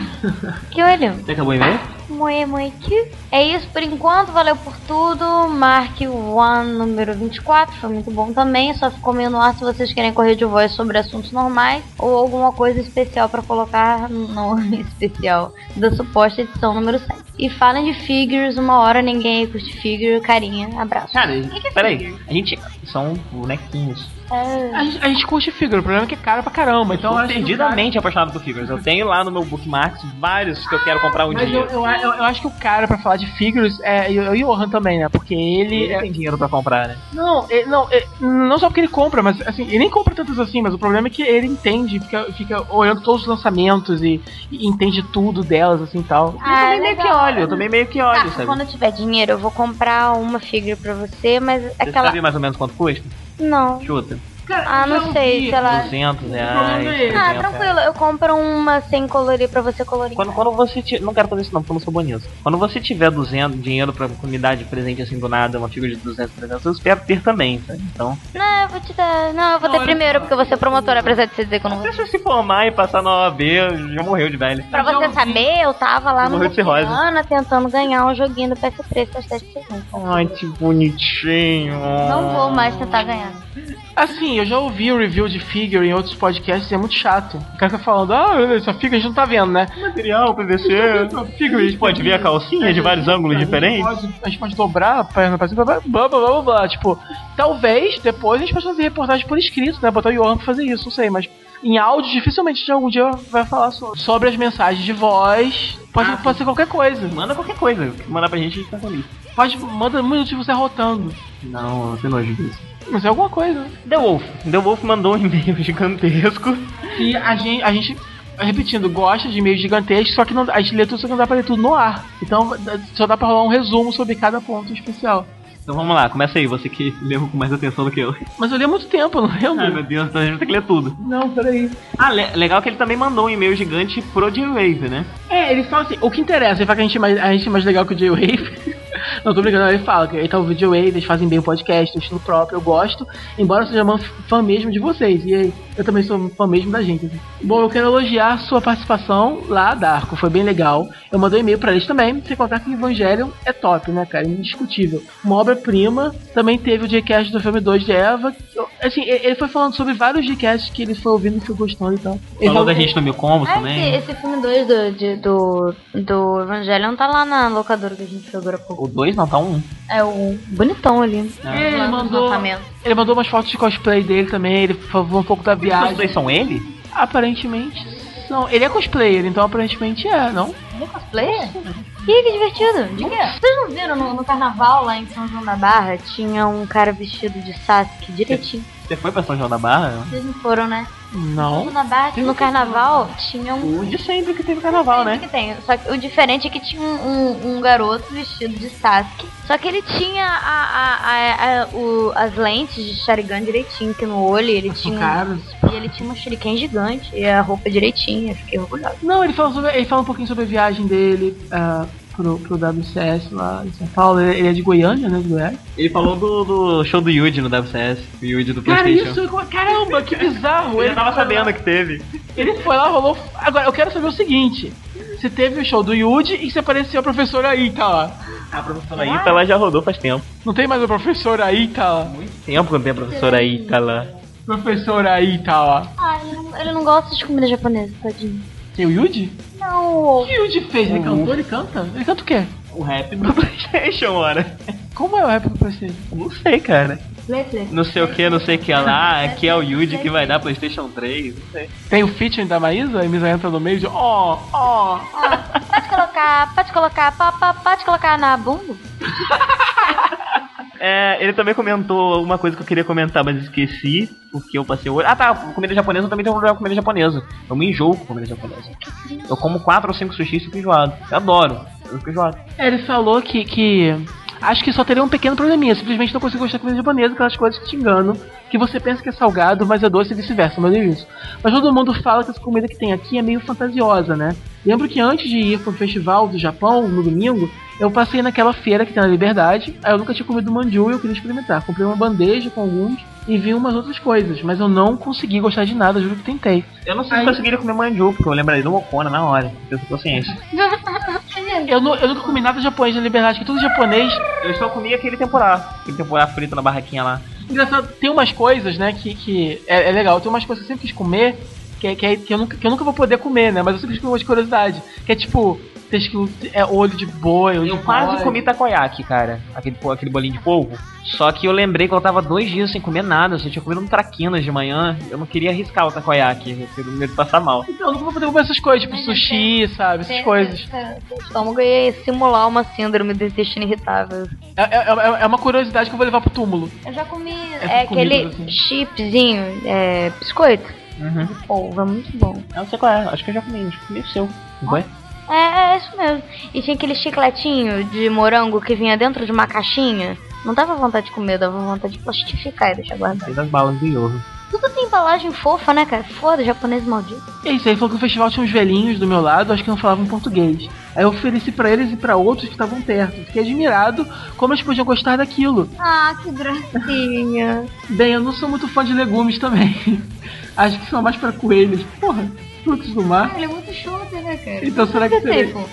Que olho. Você acabou o e-mail? Moe, moe, que. É isso por enquanto, valeu por tudo. Mark One número vinte e quatro, foi muito bom também. Só ficou meio no ar se vocês querem correr de voz sobre assuntos normais ou alguma coisa especial pra colocar no especial da suposta edição número sete. E falem de figures, uma hora ninguém aí curte figure, carinha, abraço. Cara, que é peraí. figure? A gente. São bonequinhos. É... A gente, a gente curte figure, o problema é que é caro pra caramba. Então Tô acho que o perdidamente apaixonado por figures. Eu tenho lá no meu bookmarks vários que eu quero comprar um Mas dia. eu, eu, eu, eu acho que o cara pra falar de figures é o Johan também, né? Porque ele. Ele é- tem dinheiro pra comprar, né? Não, ele- não, ele- não só porque ele compra, mas assim, ele nem compra tantos assim, mas o problema é que ele entende, fica, fica olhando todos os lançamentos e, e entende tudo delas, assim e tal. Eu Ah, também meio que legal. olho, eu também meio que olho, Tá, sabe? quando eu tiver dinheiro eu vou comprar uma figure pra você, mas Você aquela... sabe mais ou menos quanto custa? Não. Chuta. Ah, não sei, sei lá. duzentos reais. problema é esse. Ah, trezentos tranquilo, eu compro uma sem colorir pra você colorir. Quando, quando você ti- não quero fazer isso não, porque eu não sou bonito. Quando você tiver duzentos dinheiro pra comunidade presente assim do nada, uma figura de duzentos, trezentos, eu espero ter também, sabe? Então, Não, eu vou te dar. Não, eu vou Não, ter olha primeiro, só. porque eu vou ser promotora, apesar de você dizer que eu não vou. se você se formar e passar na O A B, já morreu de velho. Pra você saber, eu tava lá no Morreu de cirrose. Ana tentando ganhar um joguinho do P S três com as testes segundos. Ai, que bonitinho. Não vou mais tentar ganhar. Assim, eu já ouvi o review de figure em outros podcasts e é muito chato. O cara fica falando, ah, essa figure a gente não tá vendo, né? Material, P V C. Figure, A gente pode ver a calcinha de vários ângulos diferentes. A gente pode, a gente pode dobrar a perna pra cima, blá, blá, blá, blá, blá. Tipo, talvez depois a gente possa fazer reportagem por escrito, né? Botar o Johan pra fazer isso, não sei, mas em áudio dificilmente de algum dia vai falar sobre, sobre as mensagens de voz. Pode, Ah, pode ser qualquer coisa. Manda qualquer coisa. Manda pra gente, a gente tá feliz. Pode, manda muito de você rotando. Não, eu tenho nojo disso. Mas é alguma coisa, né? The Wolf. The Wolf mandou um e-mail gigantesco. E a gente, a gente, repetindo, gosta de e-mails gigantescos, só que não, a gente lê tudo, só que não dá pra ler tudo no ar. Então só dá pra rolar um resumo sobre cada ponto especial. Então vamos lá, começa aí, você que leu com mais atenção do que eu. Mas eu li há muito tempo, não lembro? Ai meu Deus, então a gente vai ter que ler tudo. Não, peraí. Ah, le- legal que ele também mandou um e-mail gigante pro J-Wave, né? É, ele fala assim, o que interessa, ele fala que a gente é mais, a gente é mais legal que o J-Wave. Não, tô brincando, ele fala que ele tá ouvindo o J-Wave, eles fazem bem o podcast, tem estilo próprio, eu gosto, embora eu seja man- fã mesmo de vocês, e aí, eu também sou fã mesmo da gente. Assim. Bom, eu quero elogiar a sua participação lá, Darko, foi bem legal. Eu mandei um e-mail pra eles também, sem contar que o Evangelion é top, né, cara, indiscutível. Uma obra-prima, também teve o J-Cast do filme dois de Eva, que eu- assim, ele ele foi falando sobre vários J-Casts que ele foi ouvindo e foi gostando e tal. Ele Falou falou da gente no Mil Combos Ah, também. esse, esse filme dois do, de- do, do Evangelion tá lá na locadora que a gente viu agora há pouco. O dois não, tá um. É o bonitão ali. Ah. Ele Lá no mandou, lançamento. ele mandou umas fotos de cosplay dele também, ele falou um pouco da Os viagem. dois são ele? Aparentemente são. Ele é cosplayer, então aparentemente é, não? Ele é cosplayer? Ih, que divertido. De quê? Vocês não viram no, no carnaval lá em São João da Barra? Tinha um cara vestido de Sasuke direitinho. Você foi pra São João da Barra? Vocês não foram, né? São Não. João da Barra, no carnaval, tinha um... O de sempre que teve carnaval, né? Que tem. Só que o diferente é que tinha um, um, um garoto vestido de Sasuke. Só que ele tinha a, a, a, a- o, as lentes de Sharingan direitinho, que no olho ele São tinha. caros. E ele tinha um shuriken gigante e a roupa direitinha. Eu fiquei orgulhosa. Não, ele fala, sobre, ele fala um pouquinho sobre a viagem dele ah, pro, pro W C S lá em São Paulo. Ele, ele é de Goiânia, né? De Goiás. Ele falou do, do show do Yuji no W C S, o Yuji do Cara, PlayStation. isso, caramba, que bizarro. Eu já tava foi sabendo lá- que teve. Ele foi lá, rolou. Agora, eu quero saber o seguinte: se teve o show do Yuji e se apareceu a professora Ita lá. A professora Ita lá já rodou faz tempo. Não tem mais a professora Ita lá. Muito tempo que não tem a professora Ita lá. Professora Ita lá. Ah, ele não, ele não gosta de comida japonesa, tadinho. Tem o Yuji? Não. O que o Yuji fez? Ele Uhum. cantou? Ele canta? Ele canta o quê? O rap do PlayStation, ora. Como é o rap do PlayStation? Não sei, cara. Play, play. Não sei o que, não sei o que lá. Aqui é o Yuji que vai dar PlayStation três. Não sei. Tem o featuring da Maísa, a Maísa entra no meio de ó, ó. Ah, pode colocar, pode colocar, pa, pa, pode colocar na bunda? É, ele também comentou uma coisa que eu queria comentar, mas esqueci, porque eu passei o olho. Ah tá, comida japonesa eu também tenho um problema com comida japonesa. Eu me enjoo com comida japonesa. Eu como quatro ou cinco sushis e fico enjoado. Eu adoro, eu fico enjoado. É, ele falou que, que acho que só teria um pequeno probleminha, simplesmente não consigo gostar de comida japonesa, aquelas coisas que te enganam, que você pensa que é salgado, mas é doce e vice-versa, mas é isso. Mas todo mundo fala que essa comida que tem aqui é meio fantasiosa, né? Lembro que antes de ir pro festival do Japão, no domingo, eu passei naquela feira que tem na Liberdade, aí eu nunca tinha comido manju e eu queria experimentar. Comprei uma bandeja com alguns e vi umas outras coisas, mas eu não consegui gostar de nada, juro que tentei. Eu não sei Aí- se conseguiria comer manju, porque eu lembrei do Mokona na hora, eu tenho consciência. Eu, nu- eu nunca comi nada japonês na Liberdade, que tudo japonês. Eu só comi aquele temporá, aquele temporá frito na barraquinha lá. Engraçado, tem umas coisas, né, que, que é, é legal, tem umas coisas que eu sempre quis comer, que, é- que, é- que, eu nunca, que eu nunca vou poder comer, né, mas eu sempre quis comer de curiosidade, que é tipo, tem esquilo- é olho de boi, olho Eu de quase boi. comi takoyaki, cara. Aquele, po- aquele bolinho de polvo. Só que eu lembrei que eu tava dois dias sem comer nada. Eu tinha comido um traquinas de manhã. Eu não queria arriscar o takoyaki. Eu tenho medo de passar mal. Então, eu nunca vou poder comer essas coisas, tipo sushi, sabe, essas coisas. O estômago ia simular uma síndrome do intestino irritável. É, é, é- é uma curiosidade que eu vou levar pro túmulo. Eu já comi. Essas É aquele comidas, assim. chipzinho, é, biscoito. Uhum. Polvo, é muito bom. Eu não sei qual é. Acho que eu já comi. Acho que comi o seu. Não foi? É, é isso mesmo. E tinha aquele chicletinho de morango que vinha dentro de uma caixinha. Não dava vontade de comer, dava vontade de plastificar e deixar guardado. Fez as balas do Yoho. Tudo tem embalagem fofa, né, cara? Foda, japonês maldito. É isso aí, falou que o festival tinha uns velhinhos do meu lado, acho que não falavam português. Aí eu ofereci pra eles e pra outros que estavam perto. Fiquei admirado como eles podiam gostar daquilo. Ah, que gracinha. Bem, eu não sou muito fã de legumes também. Acho que são mais pra coelhos. Porra, frutos do mar. Ele é muito shooter, né, cara? Então será que Sei, seria? pô.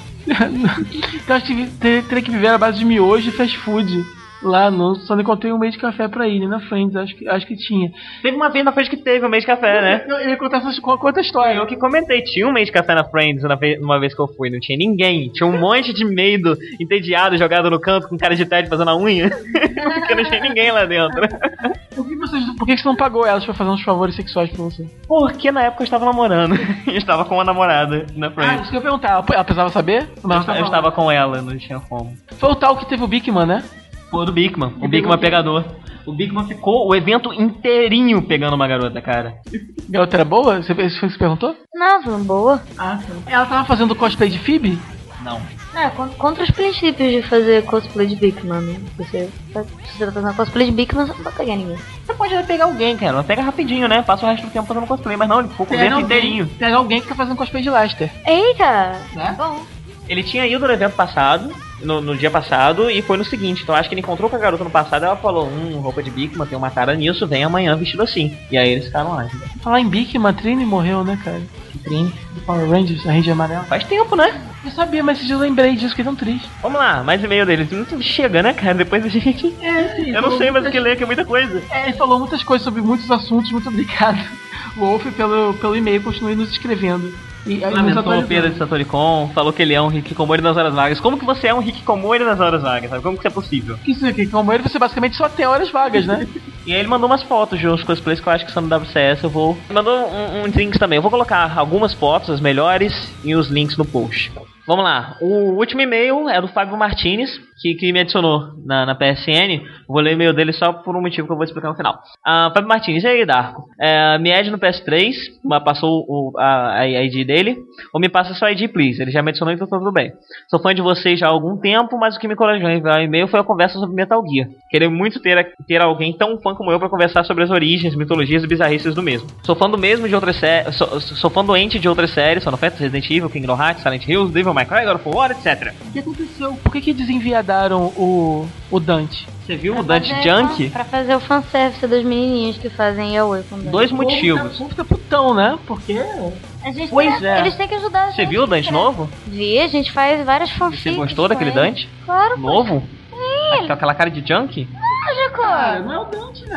Então acho que vi- ter- teria que viver à base de miojo e fast food. Lá no. Só não encontrei um meio de café pra ir, nem na frente, acho que, acho que tinha. Teve uma vez na frente que teve um mês de café, né? Eu, eu ia contar essa conta a história. Eu que comentei, tinha um mês de café na Friends na ve- uma vez que eu fui, não tinha ninguém. Tinha um monte de meido entediado jogado no canto com cara de tédio fazendo a unha. Porque não tinha ninguém lá dentro. Por que, vocês, por que você não pagou elas pra fazer uns favores sexuais pra você? Porque na época eu estava namorando. Eu estava com uma namorada na Ah, Friends. isso que eu ia perguntar. Ela, ela precisava saber? Mas Eu, eu estava com ela, não tinha como. Foi o tal que teve o Bigman, né? Pô, do Bigman. O E Bigman pegou pegador. O Bigman ficou o evento inteirinho pegando uma garota, cara. Garota era boa? Você, isso foi o que você perguntou? Não, foi boa. Ah, sim. Ela tava fazendo cosplay de Phoebe? Não. É, contra, contra os princípios de fazer cosplay de Bigman, né? Se você, se você tá fazendo cosplay de Bigman, você não vai pegar ninguém. Você pode pegar alguém, cara. Ela pega rapidinho, né? Passa o resto do tempo fazendo cosplay. Mas não, ele ficou com o evento inteirinho. Pega alguém que tá fazendo cosplay de Lester. Eita! Né? Bom. Ele tinha ido no evento passado, no, no dia passado, e foi no seguinte. Então acho que ele encontrou com a garota no passado e ela falou: Hum, roupa de Bigman, tem uma cara nisso, vem amanhã vestido assim. E aí eles ficaram lá. Entendeu? Falar em Bigman, a Trini morreu, né, cara? Trini. Do Power Rangers, a Ranger amarela. Faz tempo, né? Eu sabia, mas esse dia eu lembrei disso, fiquei tão triste. Vamos lá, mais e-mail deles. Não chega, né, cara? Depois a gente. É, sim. Eu não sei mais o que ler, que é muita coisa. É, ele falou muitas coisas sobre muitos assuntos, muito obrigado. Wolf, pelo, pelo e-mail, continue nos escrevendo. E, aí, nos Lamentou o atualizando. Pedro de Satoricon, falou que ele é um Hikikomori nas horas vagas. Como que você é um Hikikomori nas horas vagas, sabe? Como que isso é possível? Que isso aqui, como ele, você basicamente só tem horas vagas, né? E aí ele mandou umas fotos de uns cosplays que eu acho que são no W C S, eu vou... Mandou um, uns links também, eu vou colocar algumas fotos, as melhores, e os links no post. Vamos lá, o último e-mail é do Fábio Martins, que, que me adicionou na, na P S N. Vou ler o e-mail dele só por um motivo que eu vou explicar no final. Ah, Fábio Martins, e aí, Darko? É, me add no P S três, ma- passou o, a, a I D dele, ou me passa sua I D, please. Ele já me adicionou, então tá tudo bem. Sou fã de vocês já há algum tempo, mas o que me encorajou a enviar o e-mail foi a conversa sobre Metal Gear. Queria muito ter, ter alguém tão fã como eu pra conversar sobre as origens, mitologias e bizarrices do mesmo. Sou fã do mesmo de outras séries, sou, sou fã doente de outras séries, Final Fantasy, Resident Evil, Kingdom Hearts, Silent Hill, Devil May Cry, God of War, etcétera. O que aconteceu? Por que, que desenviadaram o, o Dante? Você viu o Pra Dante fazer Junk? fan- Pra fazer o fanservice das menininhas que fazem yaoi com Dante. Dois O motivos. povo tá putão, né? Porque... A gente Pois tem- é. Eles têm que ajudar a Você gente, viu o Dante né? novo? Vi, a gente faz várias fanfics. Você gostou daquele com ele. Dante? Claro, Novo? Com aquela cara de Junk? pô, Cara, cara. não é o Dante, velho.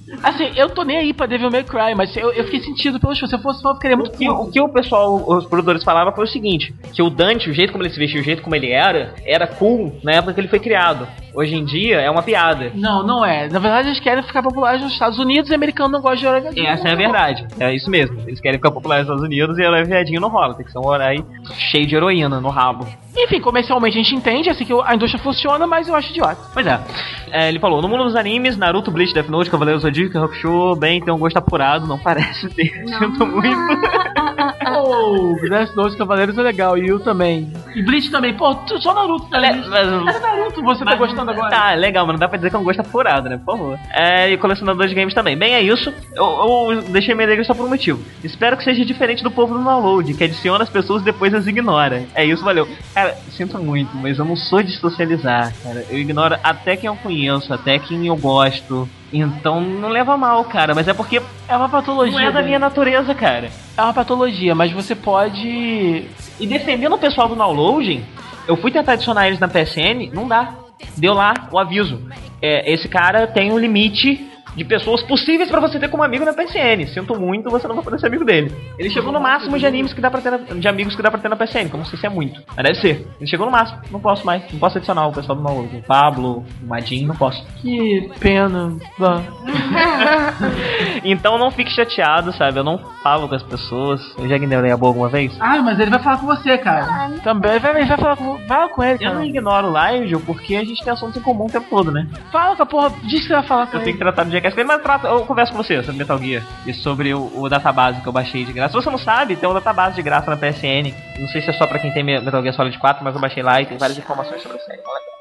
Assim, eu tô nem aí pra Devil May Cry, mas eu, eu fiquei sentido pelo show. Se eu fosse fã, eu ficaria muito O que, o que o pessoal, os produtores falavam foi o seguinte, que o Dante, o jeito como ele se vestia, o jeito como ele era, era cool na época que ele foi criado. Hoje em dia é uma piada. Não, não é. Na verdade, eles querem ficar populares nos Estados Unidos e americano não gosta de horário viadinho. Essa é a verdade. É isso mesmo. Eles querem ficar populares nos Estados Unidos e o horário viadinho não rola. Tem que ser um horário cheio de heroína no rabo. Enfim, comercialmente a gente entende, é assim que a indústria funciona, mas eu acho idiota. Pois é. É, ele falou, no mundo dos animes, Naruto, Bleach, Death Note, Cavaleiro Zodíaco, Hakusho, bem, tem um gosto apurado, não parece ter. Sinto muito. Oh, Death Note Cavaleiros é legal, e eu também. E Bleach também, pô, tu- só Naruto também. É, mas- É Naruto, você tá Mas- gostando agora? Tá, legal, mas não dá pra dizer que é um gosto apurado, né? Por favor. É, e colecionador de games também. Bem, é isso. Eu, eu deixei meio negro só por um motivo. Espero que seja diferente do povo do download, que adiciona as pessoas e depois as ignora. É isso, valeu. Cara, sinto muito, mas eu não sou de socializar, cara. Eu ignoro até quem eu conheço, até quem eu gosto. Então não leva mal, cara. Mas é porque É uma patologia. não é da né? minha natureza, cara. É uma patologia, mas você pode... E defendendo o pessoal do downloading, eu fui tentar adicionar eles na P S N, não dá. Deu lá o aviso. É, esse cara tem um limite de pessoas possíveis pra você ter como amigo na P S N. Sinto muito, você não vai poder ser amigo dele. Ele chegou no máximo de animes que dá pra ter na, de amigos que dá pra ter na P S N, que eu não sei se é muito, mas deve ser. Ele chegou no máximo, não posso mais, não posso adicionar o pessoal do download. O Pablo, o Madinho, não posso. Que pena. Bah. Então não fique chateado, sabe? Eu não falo com as pessoas. Eu já ignorei a boa alguma vez. Ah, mas ele vai falar com você, cara. Também, ele vai, ele vai falar com... Fala com ele, Eu não cara. ignoro o Live porque a gente tem assuntos em comum o tempo todo, né? Fala com a porra, diz que você vai falar com Eu tenho ele. que tratar do Jackass, mas eu, trato, eu converso com você sobre Metal Gear e sobre o, o database que eu baixei de graça. Se você não sabe, tem um database de graça na P S N. Não sei se é só pra quem tem Metal Gear Solid quatro, mas eu baixei lá e tem várias informações sobre a série. Olha aqui.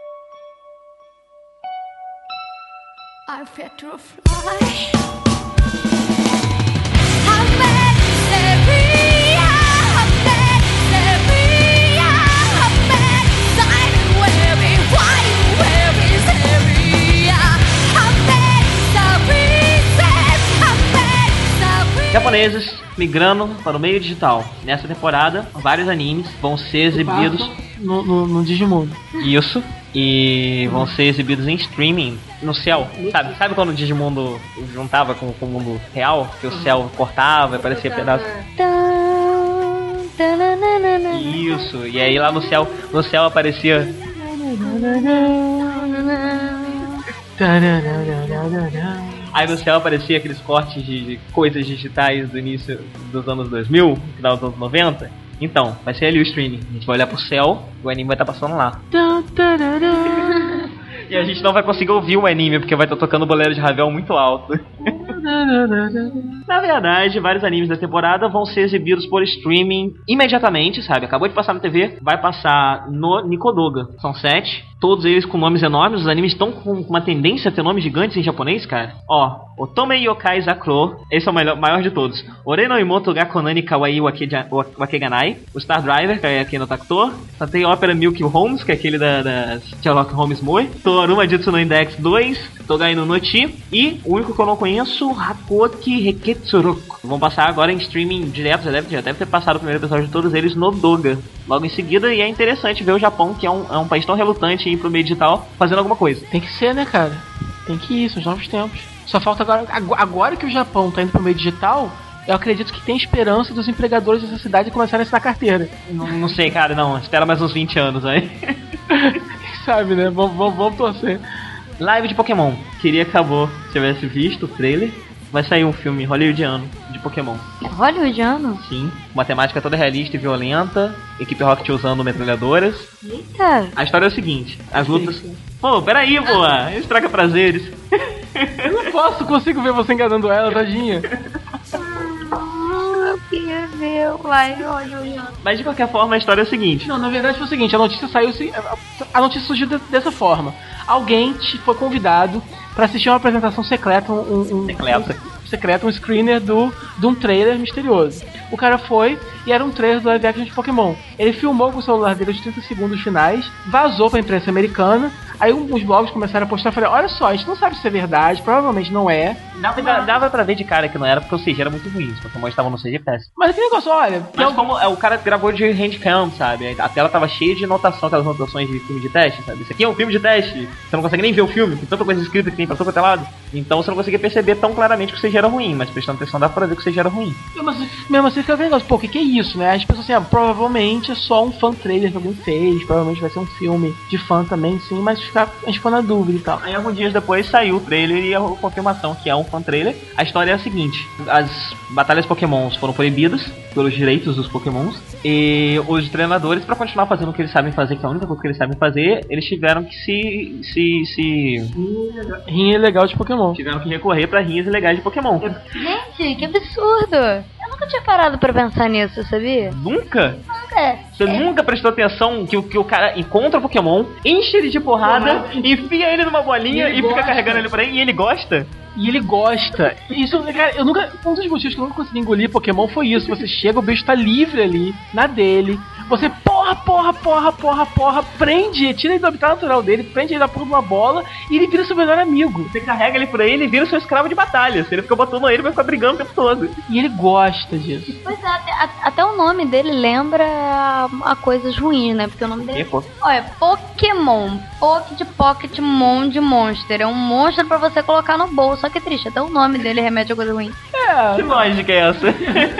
I fear to fly. I'm mad, Seria. I'm mad, Seria. I'm mad, silent, weary, why weary, Seria. I'm mad, Sabri, I'm mad, Sabri. Japoneses migrando para o meio digital. Nessa temporada, vários animes vão ser exibidos. No, no, no Digimundo. Isso. E vão ser exibidos em streaming no céu. Sabe, sabe quando o Digimundo juntava com, com o mundo real? Que o céu cortava e parecia pedaço. Tan, tananana. Isso. E aí lá no céu, no céu aparecia. Aí no céu aparecia aqueles cortes de, de coisas digitais do início dos anos dois mil, final dos anos noventa. Então, vai ser ali o streaming. A gente vai olhar pro céu e o anime vai estar passando lá. E a gente não vai conseguir ouvir o anime porque vai estar tocando o bolero de Ravel muito alto. Na verdade, vários animes da temporada vão ser exibidos por streaming imediatamente, sabe? Acabou de passar na T V, vai passar no Nikodoga. São sete, todos eles com nomes enormes. Os animes estão com uma tendência a ter nomes gigantes em japonês, cara. Ó, Otome Yokai Zakuro, esse é o maior, maior de todos. Ore no Imoto ga Konani Kawaii Wakeja- Wa- Wakeganai. O Star Driver, que é aqui no Takuto. Só tem Opera Milk Holmes, que é aquele da, das Sherlock Holmes Moe. Toruma Jutsu no Index dois, Togai no Nochi. E o único que eu não conheço, Hakoki Reketsuroku. Vão passar agora em streaming direto, já deve, já deve ter passado o primeiro episódio de todos eles no Doga. Logo em seguida, e é interessante ver o Japão, que é um, é um país tão relutante em ir pro meio digital, fazendo alguma coisa. Tem que ser, né, cara? Tem que ir, são os novos tempos. Só falta agora... ag- Agora que o Japão tá indo pro meio digital, eu acredito que tem esperança dos empregadores dessa cidade começarem a assinar carteira. Não, não sei, cara, não. Espera mais uns vinte anos aí. Quem sabe, né? Vamos, vamos, vamos torcer. Live de Pokémon. Queria que acabou. Se tivesse visto o trailer, vai sair um filme hollywoodiano de Pokémon. Hollywoodiano? Sim, uma temática toda realista e violenta, equipe Rocket usando metralhadoras. Eita. A história é o seguinte, as lutas... Pô, peraí, boa, estraga prazeres. Eu não posso, consigo ver você enganando ela, tadinha. Eu queria ver o live hollywoodiano. Mas de qualquer forma, a história é o seguinte. Não, na verdade foi o seguinte, a notícia saiu assim, a notícia surgiu de- dessa forma. Alguém te foi convidado pra assistir uma apresentação secreta, um, um, um- Secreta. um secreto, um screener do, de um trailer misterioso. O cara foi e era um trailer do live action de Pokémon. Ele filmou com o celular dele os trinta segundos finais, vazou pra imprensa americana. Aí uns blogs começaram a postar, eu falei, olha só, a gente não sabe se é verdade, provavelmente não é. Dava, dava, dava pra ver de cara que não era, porque o C G era muito ruim. Os Pokémon estavam no C G péssimo. Mas aquele negócio, olha... Mas tem como é, o cara gravou de handcam, sabe? A tela tava cheia de notação, aquelas notações de filme de teste, sabe? Isso aqui é um filme de teste. Você não consegue nem ver o filme, tem tanta coisa escrita que tem pra todo quanto é lado. Então você não conseguia perceber tão claramente que o C G era ruim, mas prestando atenção dá pra ver que o C G era ruim. Mesmo assim, mesmo assim fica vendo negócio, pô, o que, que é isso, né? As pessoas assim, ah, provavelmente é só um fan trailer que alguém fez, provavelmente vai ser um filme de fã também, sim, mas fica, a gente ficou na dúvida e tal. Aí alguns dias depois saiu o trailer e a confirmação que é um fan trailer. A história é a seguinte: as batalhas Pokémons foram proibidas pelos direitos dos Pokémons, e os treinadores, pra continuar fazendo o que eles sabem fazer, que é a única coisa que eles sabem fazer, eles tiveram que se... se... se... Rinha ilegal de Pokémon. tiveram que recorrer pra rinhas ilegais de Pokémon. Gente, que absurdo! Eu nunca tinha parado pra pensar nisso, sabia? Nunca? É. Você nunca prestou atenção que, o- que o cara encontra o Pokémon, enche ele de porrada, enfia ele numa bolinha E ele e fica gosta. carregando ele por aí, e ele gosta? E ele gosta. Isso, cara, eu nunca. Um dos motivos que eu nunca consegui engolir Pokémon foi isso. Você chega, o bicho tá livre ali, na dele. Você porra, porra, porra, porra, porra, prende, tira ele do habitat natural dele, prende ele da porra de uma bola e ele vira seu melhor amigo. Você carrega ele por aí, ele vira o seu escravo de batalha. Você fica botando ele, vai ficar brigando o tempo todo. E ele gosta disso. Pois é, até, a- até o nome dele lembra a, a coisas ruins, né? Porque o nome dele E, pô, Olha, Pokémon. Poké de Pocket, Mon de Monster. É um monstro pra você colocar no bolso. Só que triste, até o nome dele remete a coisa ruim. que É, lógica é essa?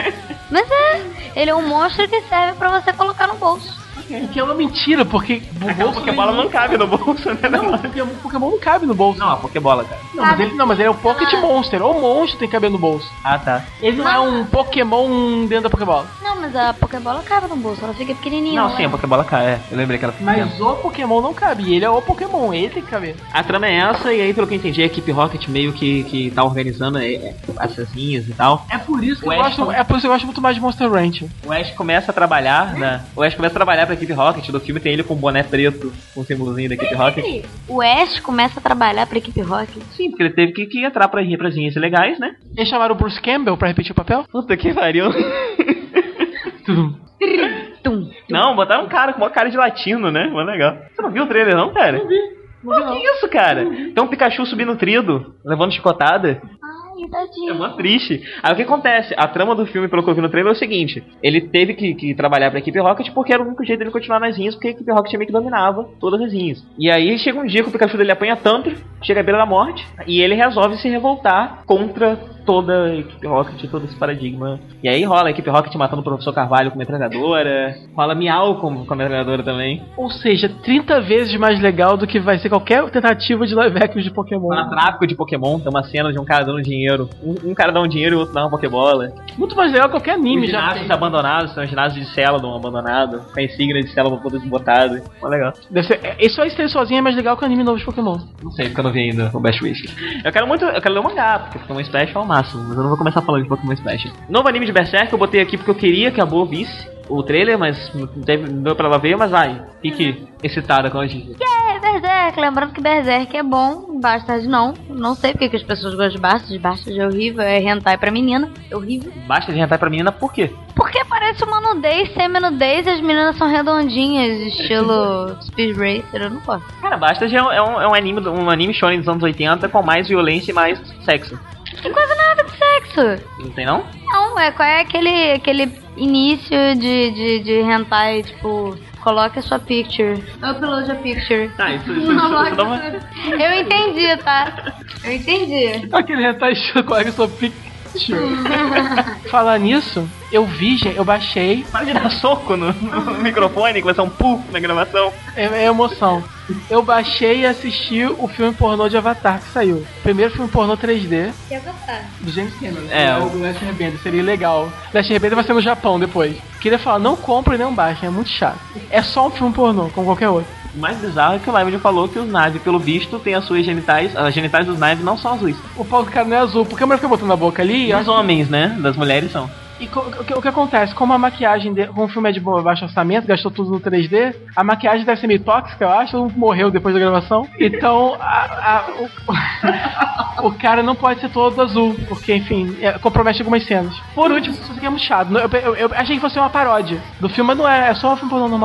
Mas é, ele é um monstro que serve pra você colocar no bolso. o que é uma mentira, porque o A bolso Pokébola não cabe no bolso, né? Não, porque o Pokémon não cabe no bolso. Não, a Pokébola, cara. Não, mas ele, não, mas ele é um Pocket Ah. Monster. O monstro tem que caber no bolso. Ah, tá. Ele não é um Pokémon dentro da Pokébola. Não, mas a Pokébola cabe no bolso, ela fica pequenininha. Não, né? sim, a Pokébola cai, é. Eu lembrei que ela fica pequena. Mas o Pokémon não cabe. E ele é o Pokémon, ele tem que caber. A trama é essa, e aí, pelo que eu entendi, a equipe Rocket meio que, que tá organizando é, é, essas linhas e tal. É por isso que O eu Ash gosto. É por isso que eu gosto muito mais de Monster Ranch. O Ash começa a trabalhar, né? O Ash começa a trabalhar pra equipe Rocket. Do filme tem ele com um boné preto, com o símbolozinho da equipe Rocket. O Ash começa a trabalhar pra equipe Rocket. Sim, porque ele teve que, que entrar pra, pra linhas legais, né? Eles chamaram o Bruce Campbell pra repetir o papel? Puta que pariu. Tum. Tum. Não, botaram um cara com uma cara de latino, né? Mas legal. Você não viu o trailer, não, cara? Não vi. Não vi, Que não. isso, cara? Tem um Pikachu subindo o trido, levando chicotada. Ai, É tadinho. mó triste. Aí o que acontece? A trama do filme, pelo que eu vi no trailer, é o seguinte: ele teve que, que trabalhar pra equipe Rocket porque era o único jeito dele continuar nas rinhas, porque a equipe Rocket meio que dominava todas as rinhas. E aí chega um dia que o Pikachu dele apanha tanto, chega à beira da morte, e ele resolve se revoltar contra toda a equipe Rocket, todo esse paradigma. E aí rola a equipe Rocket matando o professor Carvalho com metralhadora, rola Miau com, com a metralhadora também. Ou seja, trinta vezes mais legal do que vai ser qualquer tentativa de live action de Pokémon. Rola tráfico de Pokémon, tem uma cena de um cara dando dinheiro. Um, um cara dá um dinheiro e o outro dá uma Pokébola. Muito mais legal que qualquer anime Os já. ginásios tem. abandonados, tem um ginásio de Celadon abandonado, com a insígnia de Celadon todo desbotado. Ó, legal. Deve ser, é, isso aí ser sozinho é mais legal que o anime novo de Pokémon. Não sei, porque eu não vi ainda o Best Wish. Eu quero muito, eu quero ler o mangá, porque Pokémon Special é o máximo, mas eu não vou começar falando de Pokémon Special. Novo anime de Berserk, eu botei aqui porque eu queria que a Boa visse o trailer, mas não teve- não deu pra ela ver, mas vai, fique excitada com a gente. É, Berserk. Lembrando que Berserk é bom, Bastard não. Não sei porque que as pessoas gostam de Bastard. Bastard é horrível, é hentai pra menina. É horrível. Basta de hentai pra menina, por quê? Porque parece uma nudez, semi-nudez e as meninas são redondinhas, estilo Speed Racer. Eu não gosto. Cara, Basta é um, é um, é um anime, um anime shonen dos anos oitenta com mais violência e mais sexo. Tem quase nada de sexo. Não tem não? Não, é, qual é aquele, aquele início de, de, de hentai, tipo, coloque a sua picture. Upload a picture. Ah, isso, isso, isso, isso dá uma... Eu entendi, tá? Eu entendi. Aquele hentai colega sua picture. Falar nisso, eu vi, gente, eu baixei. Para de dar soco no, no microfone, que vai ser um puff na gravação. É, é emoção. Eu baixei e assisti o filme pornô de Avatar que saiu. Primeiro filme pornô três D Quer gostar? do James Cameron. É, o do Last Airbender, seria legal. Last Airbender vai ser no Japão depois. Queria falar, não compre nem baixem, é muito chato. É só um filme pornô, como qualquer outro. O mais bizarro é que o Live falou que os Na'vi, pelo visto, tem as suas genitais. As genitais dos Na'vi não são azuis. O pau do cara não é azul, porque a mulher fica botando na boca ali. E os homens, né? Das mulheres são. E co- o, que, o que acontece? Como a maquiagem, de, como o filme é de bo- baixo orçamento, gastou tudo no três D, a maquiagem deve ser meio tóxica, eu acho, todo mundo morreu depois da gravação. Então, a- a- o, o cara não pode ser todo azul, porque, enfim, é, compromete algumas cenas. Por último, isso aqui é muito chato. Eu, eu- eu achei que fosse uma paródia do filme, mas não é, é só um filme pornô normal.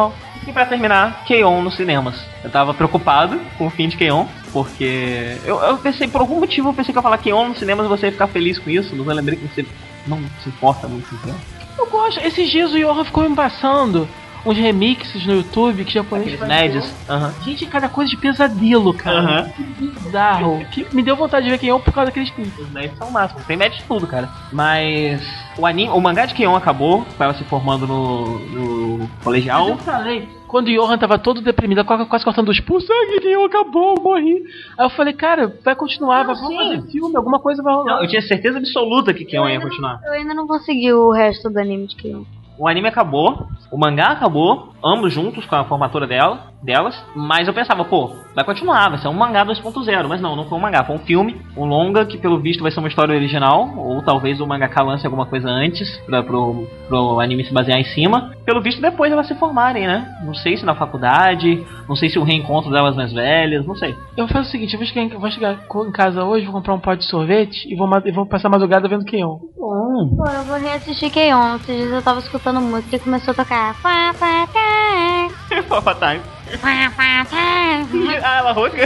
E pra terminar, K-On! Nos cinemas. Eu tava preocupado com o fim de K-On! Porque eu, eu pensei, por algum motivo, eu pensei que eu ia falar K-On! Nos cinemas você ia ficar feliz com isso, mas eu lembrei que você não se importa muito com isso. Eu gosto. Esses dias o Johan ficou me passando uns remixes no YouTube que japonês Aqueles médios. Aham. Gente, cada coisa de pesadelo, cara. Aham. Que bizarro. Que me deu vontade de ver K-On! Por causa daqueles clipes. Os nerds são o máximo, tem médios de tudo, cara. Mas o anime, o mangá de K-On! Acabou, com ela se formando no, no colegial. Eu falei, quando o Johan tava todo deprimido, quase quase cortando os pulsos, ai, K-On! Acabou, eu morri. Aí eu falei, cara, vai continuar, vai vamos fazer filme, alguma coisa vai rolar. Não, eu tinha certeza absoluta que K-On! ia continuar. Eu ainda não consegui o resto do anime de K-On! O anime acabou, o mangá acabou, ambos juntos com a formatura dela, delas, mas eu pensava, pô, vai continuar, vai ser um mangá dois ponto zero, mas não, não foi um mangá, foi um filme, um longa, que pelo visto vai ser uma história original, ou talvez o mangaka lance alguma coisa antes, pra, pro, pro anime se basear em cima. Pelo visto depois elas se formarem, né? Não sei se na faculdade, não sei se o reencontro delas mais velhas, não sei. Eu faço o seguinte, eu vou chegar em, vou chegar em casa hoje, vou comprar um pote de sorvete e vou, ma- e vou passar a madrugada vendo K-On! Hum. Pô, eu vou reassistir K-On! Esses dias eu tava escutando música e começou a tocar. Fá, fá, tá. Papa Time. Fá, fá, tá. Ah, ela rouca.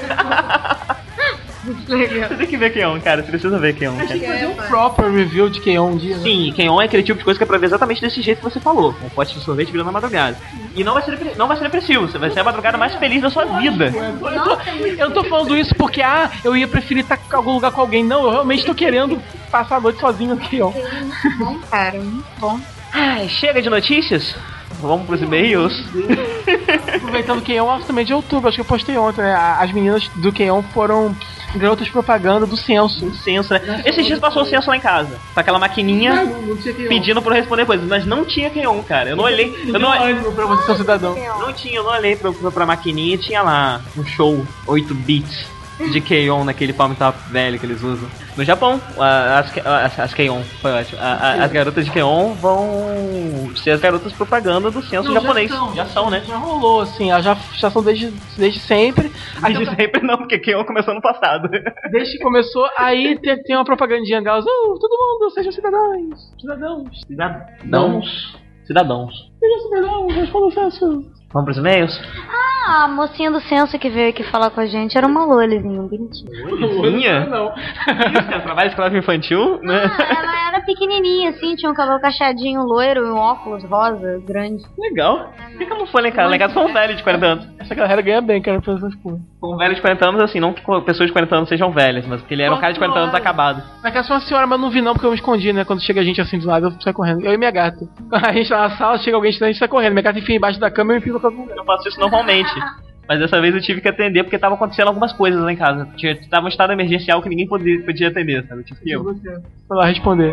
Legal. Você tem que ver K-On!, cara, você precisa ver K-On!, Tem que cara. fazer um proper review de K-On! um dia, né? Sim, K-On! É aquele tipo de coisa que é pra ver exatamente desse jeito que você falou. Um pote de sorvete virando a madrugada. E não vai ser, depre- não vai ser depressivo, você vai ser a madrugada mais feliz da sua vida. Eu, tô, eu não tô falando isso porque, ah, eu ia preferir estar em algum lugar com alguém. Não, eu realmente tô querendo passar a noite sozinho no K-On! Bom, cara, muito bom. Ai, chega de notícias? Vamos pros e-mails? Aproveitando o K-On! também de outubro, acho que eu postei ontem, né? As meninas do K-On! foram garotas propaganda do censo. Um censo, né? Esses dias passou o censo lá em casa. Com aquela maquininha pedindo pra eu responder coisas, mas não tinha K-On!, cara. Eu não olhei. Eu não, ânimo pra você ser um cidadão. não tinha, eu não olhei pra, pra, pra maquininha e tinha lá um show oito bits de K-On! Naquele palm top velho que eles usam. No Japão, a- as, as, as K-On! Foi ótimo. A- a- as garotas de K-On! vão ser as garotas propaganda do censo Não, japonês. Já são, já são, né? Já rolou, assim, elas já, já são desde, desde sempre. Aí, Desde sempre não, porque K-On! Começou no passado. desde que começou, aí tem, tem uma propagandinha delas, oh, todo mundo, sejam cidadãos, cidadãos, Cidadãos. Cidadãos. sejam cidadãos, respondam o censo. Vamos pros e-mails? Ah, a mocinha do censo que veio aqui falar com a gente era uma lolizinha, bonitinha. Minha? Não. Isso, trabalho escravo infantil, né? Ah, ela era pequenininha, assim, tinha um cabelo cacheadinho, loiro e um óculos rosa, grande. Legal. Por que que eu não foi lá em casa? Lá em casa foi um velho de quarenta anos. Essa galera ganha bem, cara, pra essas coisas. Foi um velho de quarenta anos, assim, não que pessoas de quarenta anos sejam velhas, mas porque ele era um cara de quarenta anos acabado. Na casa foi uma senhora, mas não vi não, porque eu me escondi, né? Quando chega gente assim do lado, eu saio correndo. Eu e minha gata. A gente tá na sala, chega alguém, a gente sai correndo. Minha gata enfia embaixo da cama e eu enfio no cabelo. Eu faço isso normalmente. Mas dessa vez eu tive que atender porque tava acontecendo algumas coisas lá em casa. Tinha, tava um estado emergencial que ninguém podia, podia atender, sabe? Tipo que eu. Foi lá responder.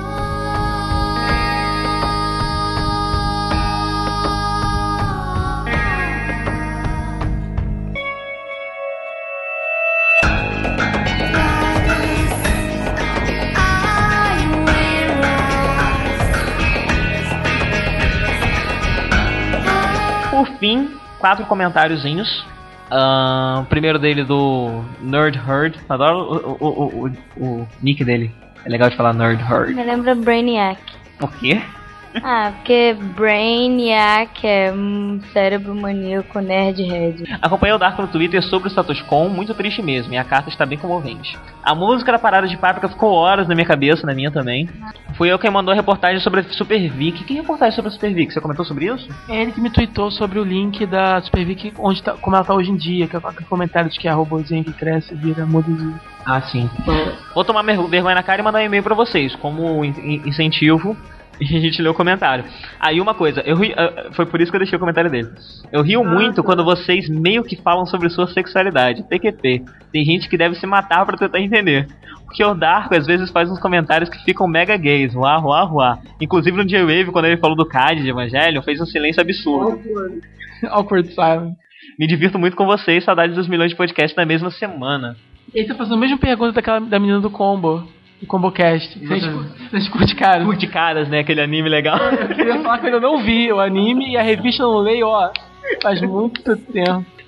Por fim, quatro comentáriozinhos. Ahn, o primeiro dele do Nerd Herd. Adoro o, o, o, o, o nick dele. É legal de falar Nerd Herd. Me lembra Brainiac. O quê? Ah, porque Brainiac é um cérebro maníaco nerdhead. Acompanhei o Dark no Twitter sobre o status quo, muito triste mesmo, e a carta está bem comovente. A música da parada de Páprica ficou horas na minha cabeça, na minha também. Fui eu quem mandou a reportagem sobre a Super Vic. Que reportagem sobre a Super Vic? Você comentou sobre isso? É ele que me tweetou sobre o link da Super Vic, onde tá, como ela tá hoje em dia, que é o comentário de que é a robôzinha que cresce e vira modelzinho. Ah, sim. Vou tomar mer- vergonha na cara e mandar um e-mail pra vocês, como in- in- incentivo. E a gente lê o comentário. Aí uma coisa, eu ri, uh, foi por isso que eu deixei o comentário dele. Eu rio muito quando vocês meio que falam sobre sua sexualidade. P Q P. Tem gente que deve se matar pra tentar entender. Porque o Darko às vezes faz uns comentários que ficam mega gays. Uá, uá, uá. Inclusive no J-Wave, quando ele falou do C A D de Evangelho, fez um silêncio absurdo. Awkward silence. Me divirto muito com vocês, saudades dos milhões de podcasts na mesma semana. Ele tá fazendo a mesma pergunta daquela, da menina do Combo. Do ComboCast. Vocês curtem, cara? Curte caras, né? Aquele anime legal. Eu queria falar que eu ainda não vi o anime e a revista eu não leio, ó, faz muito tempo.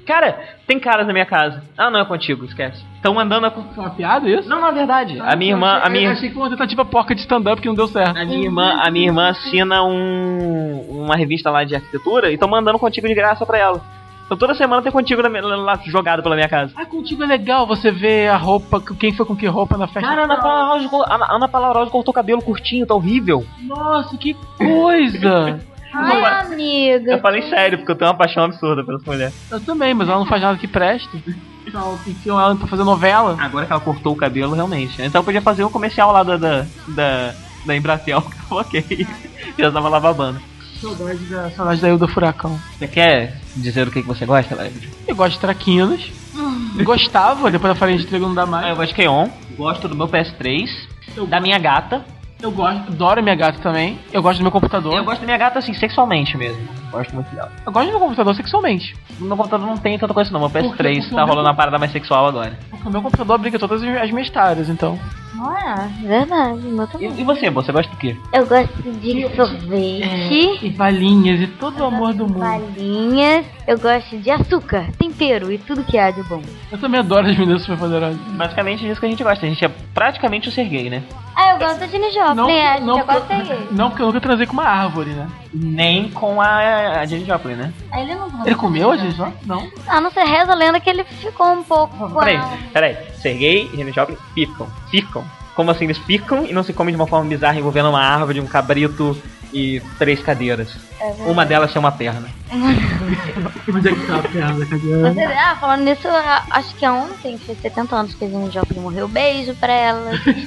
Cara, tem caras na minha casa. Ah, não é contigo, esquece. Estão andando com... Foi uma piada isso? Não, na verdade. A minha irmã... A minha... Eu achei que foi uma tentativa porca de stand-up que não deu certo. A minha irmã, a minha irmã assina um, uma revista lá de arquitetura e estão mandando contigo de graça pra ela. Então toda semana tem contigo lá, lá jogado pela minha casa. Ah, contigo é legal você ver a roupa, quem foi com que roupa na festa. Cara, a Ana Paula Rosa, a Ana Paula Rosa cortou o cabelo curtinho, tá horrível. Nossa, que coisa! Ai, Eu amiga. Eu falei sério, porque eu tenho uma paixão absurda pelas mulheres. Eu também, mas ela não faz nada que preste. Então, enfiam ela pra fazer novela. Agora que ela cortou o cabelo, realmente. Então eu podia fazer um comercial lá da, da, da, da Embratel que eu coloquei. E eu tava lavabando. Saudade da, saudade da Ilda Furacão. Você quer dizer o que que você gosta, Leve? Eu gosto de traquinas. Gostava, depois da farinha de trigo não dá mais. Eu gosto de Keon. Gosto do meu P S três. Da minha gata. Eu gosto, adoro a minha gata também. Eu gosto do meu computador. Eu gosto da minha gata, assim, sexualmente mesmo. Gosto muito dela. Eu gosto do meu computador sexualmente. No meu computador não tem tanta coisa não. Meu P S Por quê? três Porque tá o meu- rolando uma parada mais sexual agora. Porque o meu computador abriga todas as as minhas tareas, então. Não é, verdade. Meu também. E, e você, você gosta do quê? Eu gosto de sorvete. E balinhas e todo o amor do mundo. Balinhas. Eu gosto de açúcar, tempero e tudo que há de bom. Eu também adoro as meninas superpoderosas. Basicamente é isso que a gente gosta. A gente é praticamente o Sergei, né? Ah, eu gosto da Jenny Joplin, é, não, eu porque, gostei. não, porque eu nunca transei com uma árvore, né? Nem com a, a Jenny Joplin, né? Aí ele não Ele comeu a gente? Não. Ah, não sei, reza a lenda que ele ficou um pouco com Peraí, a... peraí. Sergei e Jenny Joplin ficam. Ficam. Como assim eles ficam e não se comem de uma forma bizarra envolvendo uma árvore, um cabrito e três cadeiras? Uma delas tem uma perna. Onde é que tá a perna da Você, ah, falando nisso, eu acho que ontem fez setenta anos que a Jenny Joplin morreu. Beijo pra ela.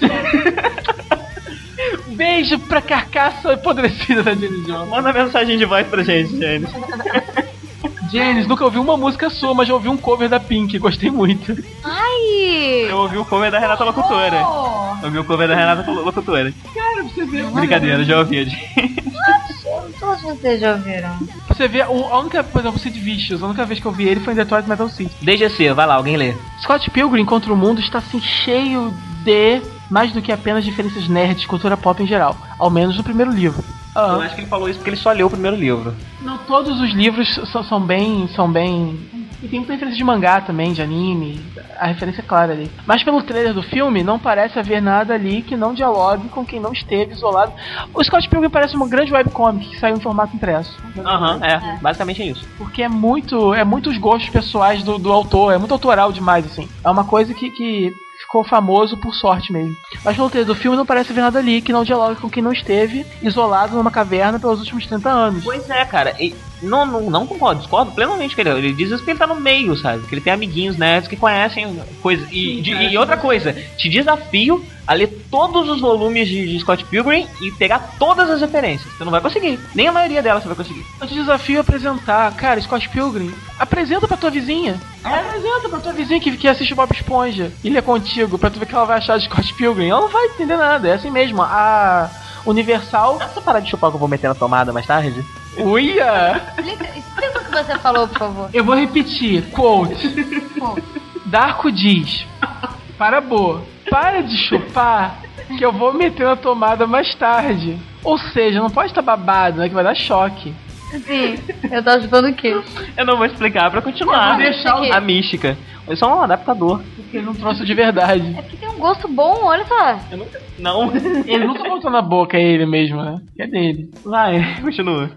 Beijo pra carcaça apodrecida da Jenny Joplin. Manda mensagem de voz pra gente, Jenny. Janis, nunca ouvi uma música sua, mas já ouvi um cover da Pink, gostei muito. Ai! Eu ouvi o cover da Renata Locutora. Eu ouvi o cover da Renata Locutora. Cara, você vê. Brincadeira, já ouvi. Todos vocês já ouviram. Você vê, o- a única, por exemplo, o Sid Vicious, a única vez que eu vi ele foi em Detroit Metal City. D G C, vai lá, alguém lê. Scott Pilgrim contra o Mundo está assim cheio de mais do que apenas diferenças nerds de cultura pop em geral, ao menos no primeiro livro. Eu Ah, acho que ele falou isso porque ele só leu o primeiro livro. não, todos os livros são, são bem, são bem. E tem muita referência de mangá também, de anime, a referência é clara ali. Mas pelo trailer do filme, não parece haver nada ali que não dialogue com quem não esteve isolado. O Scott Pilgrim parece uma grande webcomic que saiu em formato impresso. Aham, é, basicamente é isso. Porque é muito, é muitos gostos pessoais do, do autor, é muito autoral demais, assim. É uma coisa que, que ficou famoso por sorte mesmo. Mas pelo trailer do filme não parece haver nada ali que não dialogue com quem não esteve isolado numa caverna pelos últimos trinta anos. Pois é, cara, e não, não, não concordo, discordo plenamente com ele. Ele diz isso porque ele tá no meio, sabe? Que ele tem amiguinhos nerds que conhecem coisas. E, de- e outra coisa, te desafio a ler todos os volumes de, de Scott Pilgrim e pegar todas as referências. Você não vai conseguir, nem a maioria delas você vai conseguir. Eu te desafio a apresentar, cara, Scott Pilgrim. Apresenta pra tua vizinha. Apresenta pra tua vizinha que, que assiste o Bob Esponja e lê contigo pra tu ver o que ela vai achar de Scott Pilgrim. Ela não vai entender nada, é assim mesmo. A Universal. Dá pra você parar de chupar que eu vou meter na tomada mais tarde? Uia! Explica, explica o que você falou, por favor. Eu vou repetir, quote. Darko diz: para boa, para de chupar que eu vou meter na tomada mais tarde. Ou seja, não pode estar babado, né? Que vai dar choque. Sim, eu tava chupando o quê? Eu não vou explicar pra continuar. Eu vou deixar o- a mística. É só um adaptador. Porque ele não trouxe de verdade. É porque tem um gosto bom, olha só. Eu nunca... Não. Ele nunca botou na boca, é ele mesmo, né? É dele. Vai, continua.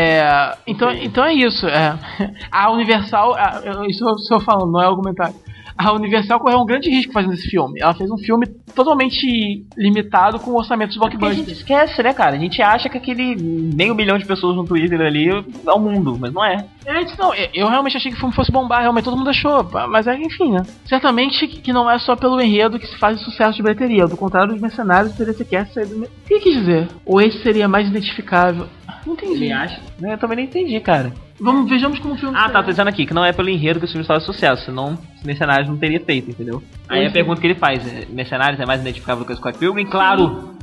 É. Então, então é isso. É. A Universal. a- eu- isso eu estou falando, não é argumentário. A Universal correu um grande risco fazendo esse filme. Ela fez um filme totalmente limitado com orçamentos Porque a gente blockbusters. esquece, né, cara? A gente acha que aquele meio milhão de pessoas no Twitter ali é o mundo, mas não é. Antes não, eu- eu realmente achei que o filme fosse bombar, realmente todo mundo achou, mas é enfim, né? Certamente que que não é só pelo enredo que se faz o sucesso de bilheteria, do contrário dos mercenários teria sequer saído. me- O que quis dizer? Ou esse seria mais identificável? Não entendi. acha? Eu também não entendi, cara. Vamos, vejamos como o filme. Ah, tá, tô dizendo aqui que não é pelo enredo que o filme faz sucesso, senão os mercenários não teria feito, entendeu? Aí a Uhum. pergunta que ele faz é: mercenários é mais identificável que o Scott Pilgrim? Claro!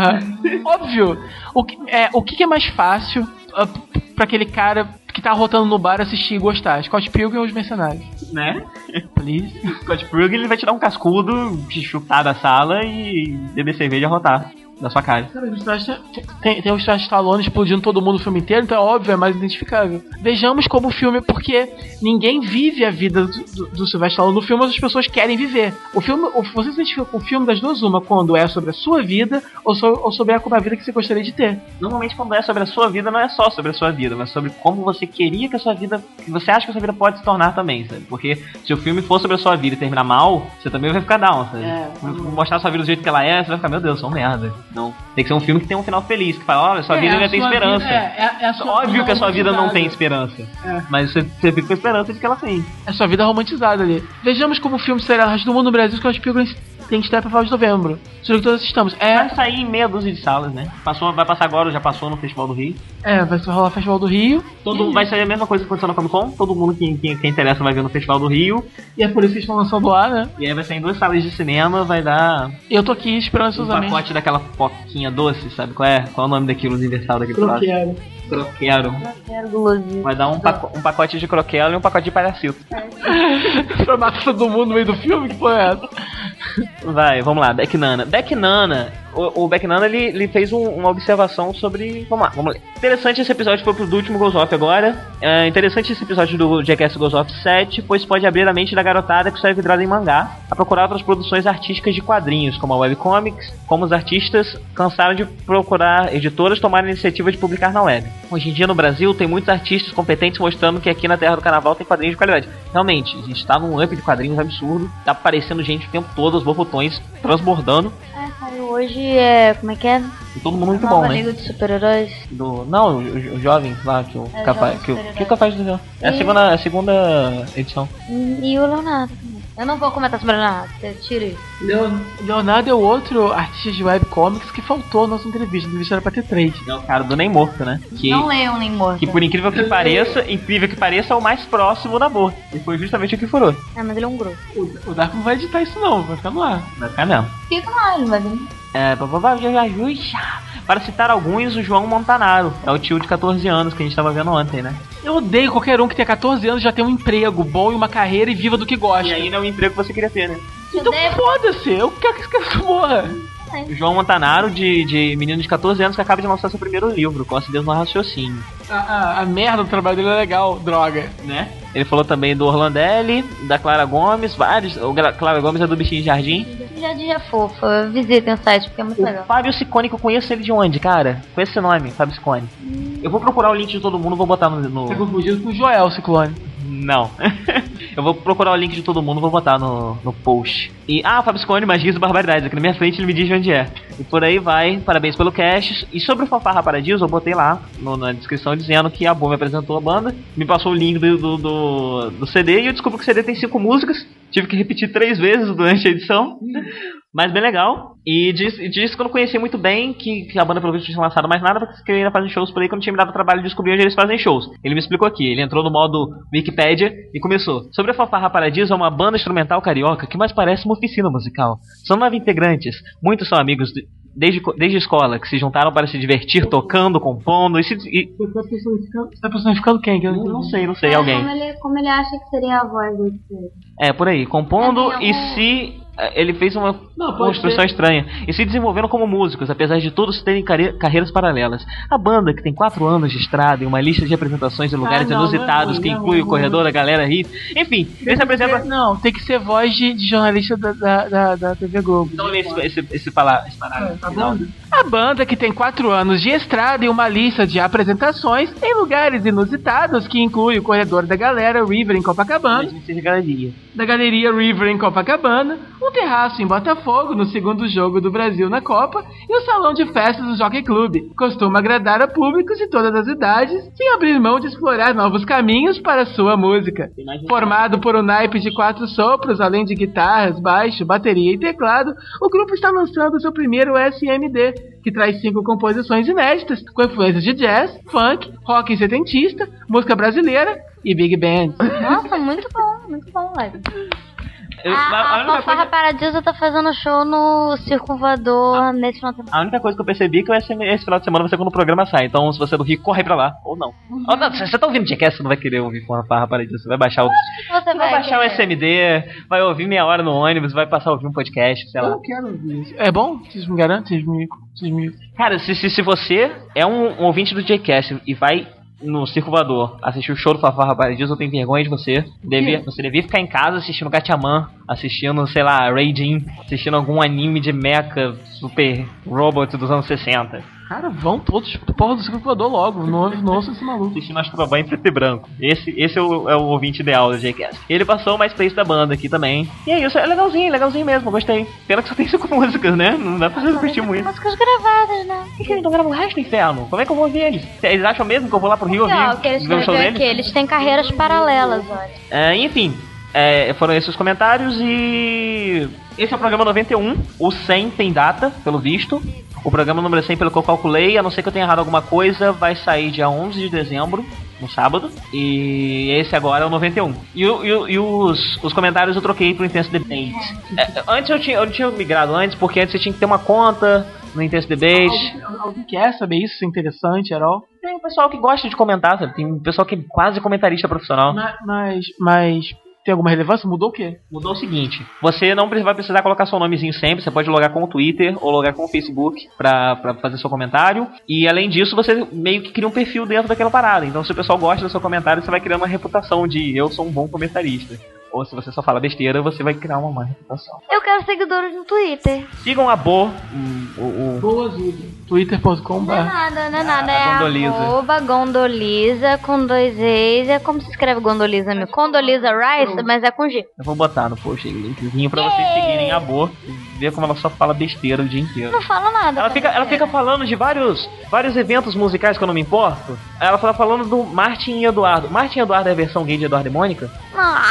Óbvio. O que é, o que que é mais fácil uh, pra aquele cara que tá rotando no bar assistir e gostar? Scott Pilgrim ou os mercenários? Né? Please. Scott Pilgrim ele vai te dar um cascudo, te chutar da sala e beber cerveja e rotar. da sua cara. Cara, o Sylvester- tem, tem o Sylvester Stallone explodindo todo mundo o filme inteiro, então é óbvio, é mais identificável. Vejamos como o filme, porque ninguém vive a vida do, do, do Sylvester Stallone no filme, mas as pessoas querem viver. O filme, o, você se identifica com o filme das duas, uma, quando é sobre a sua vida ou, so, ou sobre a, a vida que você gostaria de ter. Normalmente quando é sobre a sua vida, não é só sobre a sua vida, mas sobre como você queria que a sua vida, que você acha que a sua vida pode se tornar também, sabe? Porque se o filme for sobre a sua vida e terminar mal, você também vai ficar down, sabe? É. Mostrar a sua vida do jeito que ela é, você vai ficar, meu Deus, sou um merda. Não. Tem que ser um filme que tem um final feliz, que fala, olha, sua É, vida a ainda tem sua esperança. vida- é, é- é a sua Óbvio vida que a sua vida não tem romantizada. esperança. É. Mas você, você fica com a esperança de que ela tem. É sua vida romantizada ali. Vejamos como o filme será o resto do mundo no Brasil, que eu acho que tem estreia pra final de novembro. Sobre que todos assistamos. Vai É, sair em meia dúzia de salas, né? Passou, vai passar agora, já passou no Festival do Rio. é, vai rolar o Festival do Rio. Todo, e, vai sair a mesma coisa que aconteceu na Comic Con. Todo mundo que, que, que interessa vai ver no Festival do Rio. e é por isso que eles estão lançando lá, né? E aí vai sair em duas salas de cinema, vai dar Eu tô aqui um esperançosamente. pacote daquela poquinha doce, sabe qual é? Qual é o nome daquilo universal daquele troço? Croquero. Croquero. Quero gulosinho. Vai dar um, paco- um pacote de croquelo e um pacote de palhacito. Pra matar todo mundo no meio do filme? Que porra é essa? Vai, vamos lá, Beck Nana. Beck Nana, o, o Beck Nana ele, ele fez um- uma observação sobre. Vamos lá, vamos ler. Interessante esse episódio, foi pro do último Goes Off agora. É interessante esse episódio do Jackass Goes Off sete, pois pode abrir a mente da garotada que está vidrada em mangá a procurar outras produções artísticas de quadrinhos, como a webcomics, como os artistas cansaram de procurar editoras tomarem a iniciativa de publicar na web. Hoje em dia no Brasil tem muitos artistas competentes mostrando que aqui na Terra do Carnaval tem quadrinhos de qualidade. Realmente, a gente tá num up de quadrinhos absurdo, tá aparecendo gente o tempo todo, os botões transbordando, É, saiu hoje é. Como é que é? e todo mundo muito Nova bom, né? Liga de Super-Heróis. Do, não, os os jovens lá que o É, capaz, Jovens que o Super-Heróis. que o capaz do é a E- segunda, a segunda edição. E o Leonardo também. Eu não vou comentar sobre o Leonardo, você tira isso. Leon- Leonardo é o outro artista de webcomics que faltou na nossa entrevista. A entrevista era pra ter três. É o cara do Nem Morto, né? Que Não leiam nem morto. que por incrível que pareça, incrível que pareça, é o mais próximo da morte. E foi justamente o que furou. É, mas ele é um grosso. O, o Dark não vai editar isso não, vai ficar no ar. Vai ficar mesmo. Fica lá, ele vai vir. É, bababá, jajajuxa. Para citar alguns, o João Montanaro. É o tio de catorze anos que a gente tava vendo ontem, né? Eu odeio qualquer um que tenha catorze anos e já tem um emprego bom e uma carreira e viva do que gosta. E ainda é o emprego que você queria ter, né? Então Odeio. foda-se, eu quero que esse cara morra. O João Montanaro, de, de menino de catorze anos, que acaba de lançar seu primeiro livro, com Deus no Raciocínio. A, a, a merda do trabalho dele é legal, droga. Né? Ele falou também do Orlandelli, da Clara Gomes, vários. O Gra- Clara Gomes é do Bichinho de Jardim. Jardim é fofa, visitem o site porque é muito O legal. Fábio Ciccone, que eu conheço ele de onde, cara? Com esse nome, Fábio Ciccone. Eu vou procurar o link de todo mundo, vou botar no. no- Tá confundido com o Joel Ciclone. Não. Eu vou procurar o link de todo mundo, vou botar no, no post. E, ah, o Fábio Ciccone, Magias e Barbaridades. Aqui na minha frente ele me diz de onde é. E por aí vai, parabéns pelo cast. E sobre o Fanfarra Paradiso, eu botei lá no- na descrição dizendo que a Boa me apresentou a banda, me passou o link do, do, do, do C D e eu descobri que o C D tem cinco músicas. Tive que repetir três vezes durante a edição. Mas bem legal. E disse, e disse que eu não conhecia muito bem, que, que a banda pelo visto tinha lançado mais nada, porque ainda fazem shows por aí, que eu não tinha me dado o trabalho de descobrir onde eles fazem shows. Ele me explicou aqui, ele entrou no modo Wikipedia e começou. Sobre a Fanfarra Paradiso, é uma banda instrumental carioca que mais parece uma oficina musical. São nove integrantes, muitos são amigos de, desde, desde a escola, que se juntaram para se divertir tocando, compondo e se... E, Você tá personificando, você tá personificando quem? Que eu não, não não entendi. sei, não sei, É, alguém. Como ele, como ele acha que seria a voz desse. É, por aí, compondo É, e algum- se... Ele fez uma Não, pode construção ser. estranha e se desenvolveram como músicos, apesar de todos terem carre- carreiras paralelas. A banda, que tem quatro anos de estrada e uma lista de apresentações em lugares Ah, não, inusitados, não é que ruim, inclui não é o corredor da galera hit. Enfim, ele se apresenta. Não, tem que ser voz de, de jornalista da, da, da, da T V Globo. Então, esse, esse, esse, pala- esse parágrafo Tá final. bom? A banda, que tem quatro anos de estrada e uma lista de apresentações em lugares inusitados, que inclui o corredor da galera River em Copacabana, Mas seja galeria. da Galeria River em Copacabana, um terraço em Botafogo no segundo jogo do Brasil na Copa e o salão de festas do Jockey Club. Costuma agradar a públicos de todas as idades, sem abrir mão de explorar novos caminhos para sua música. Formado por um naipe de quatro sopros, além de guitarras, baixo, bateria e teclado, o grupo está lançando seu primeiro S M D, que traz cinco composições inéditas, com influências de jazz, funk, rock setentista, música brasileira e big band. Nossa, muito bom, muito bom, velho. Eu- A, a, a única Fanfarra coisa- Paradiso tá fazendo show no Circo Voador nesse final de semana. A única coisa que eu percebi é que esse, esse final de semana vai ser quando o programa sai. Então, se você é do Rio, corre pra lá. Ou não. Ou não, se você tá ouvindo Jackass, você não vai querer ouvir Fanfarra Paradiso. Você vai baixar o... Você Você vai baixar o querer? S M D, vai ouvir meia hora no ônibus, vai passar a ouvir um podcast, sei Eu lá. não quero ouvir isso. É bom? Vocês me garantem? Vocês me... Vocês me... Cara, se, se, se você é um, um ouvinte do Jcast e vai no Circo Voador assistir o show do Fanfarra Paradiso, eu tenho vergonha de você. Devia, você devia ficar em casa assistindo Gatchaman, assistindo, sei lá, Raijin, assistindo algum anime de mecha super robot dos anos sessenta. Cara, vão todos pro porra do Circo Voador logo. Não, não ouça esse maluco. Assistindo Astro Boy em preto e branco. Esse, esse é, o, é o ouvinte ideal do Jcast. Ele passou o MySpace da banda aqui também. E é isso, é legalzinho, legalzinho mesmo, eu gostei. Pena que só tem cinco músicas, né? Não dá pra você curtir muito. Músicas gravadas, né? Por que eles não gravam o resto do inferno? Como é que eu vou ouvir eles? Eles acham mesmo que eu vou lá pro Rio Ó, ouvir que eles ver o show escreveram deles? aqui, eles têm carreiras paralelas, olha. É, enfim, é, foram esses os comentários e... Esse é o programa noventa e um, o cem tem data, pelo visto. O programa número cem, pelo que eu calculei, a não ser que eu tenha errado alguma coisa, vai sair dia onze de dezembro, no sábado. E esse agora é o noventa e um. E, o- e o- e os, os comentários eu troquei pro Intense Debate. É, antes eu tinha, eu não tinha migrado antes, porque antes você tinha que ter uma conta no Intense Debate. Alguém, alguém quer saber isso? Isso é interessante, Herol? Tem um pessoal que gosta de comentar, sabe? Tem um pessoal que é quase comentarista profissional. Mas, mas, mas tem alguma relevância? Mudou o quê? Mudou o seguinte, você não pre- vai precisar colocar seu nomezinho sempre, você pode logar com o Twitter ou logar com o Facebook pra, pra fazer seu comentário. E além disso, você meio que cria um perfil dentro daquela parada. Então se o pessoal gosta do seu comentário, você vai criando uma reputação de eu sou um bom comentarista. Ou se você só fala besteira, você vai criar uma má reputação. Eu quero seguidores no Twitter. Sigam a Bo, hum, o, o, Boas, twitter ponto com Não é barra nada, não é nada. a É Gondoliza. arroba Gondoliza com dois E's. É como se escreve Gondoliza, meu? Condoliza Rice, mas é com G. eu vou botar no post aí o linkzinho pra vocês seguirem a Bo e ver como ela só fala besteira o dia inteiro. Não falo nada. Ela fica, ela fica falando de vários, vários eventos musicais que eu não me importo. Ela fala falando do Martin e Eduardo. Martin e Eduardo é a versão gay de Eduardo e Mônica? Ah,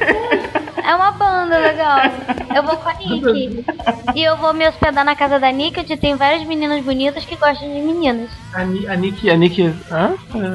é uma banda legal. Eu vou com a Nick. E eu vou me hospedar na casa da Nick, onde tem várias meninas bonitas que gostam de meninas. A, Ni- a Nick. A Nick. Hã?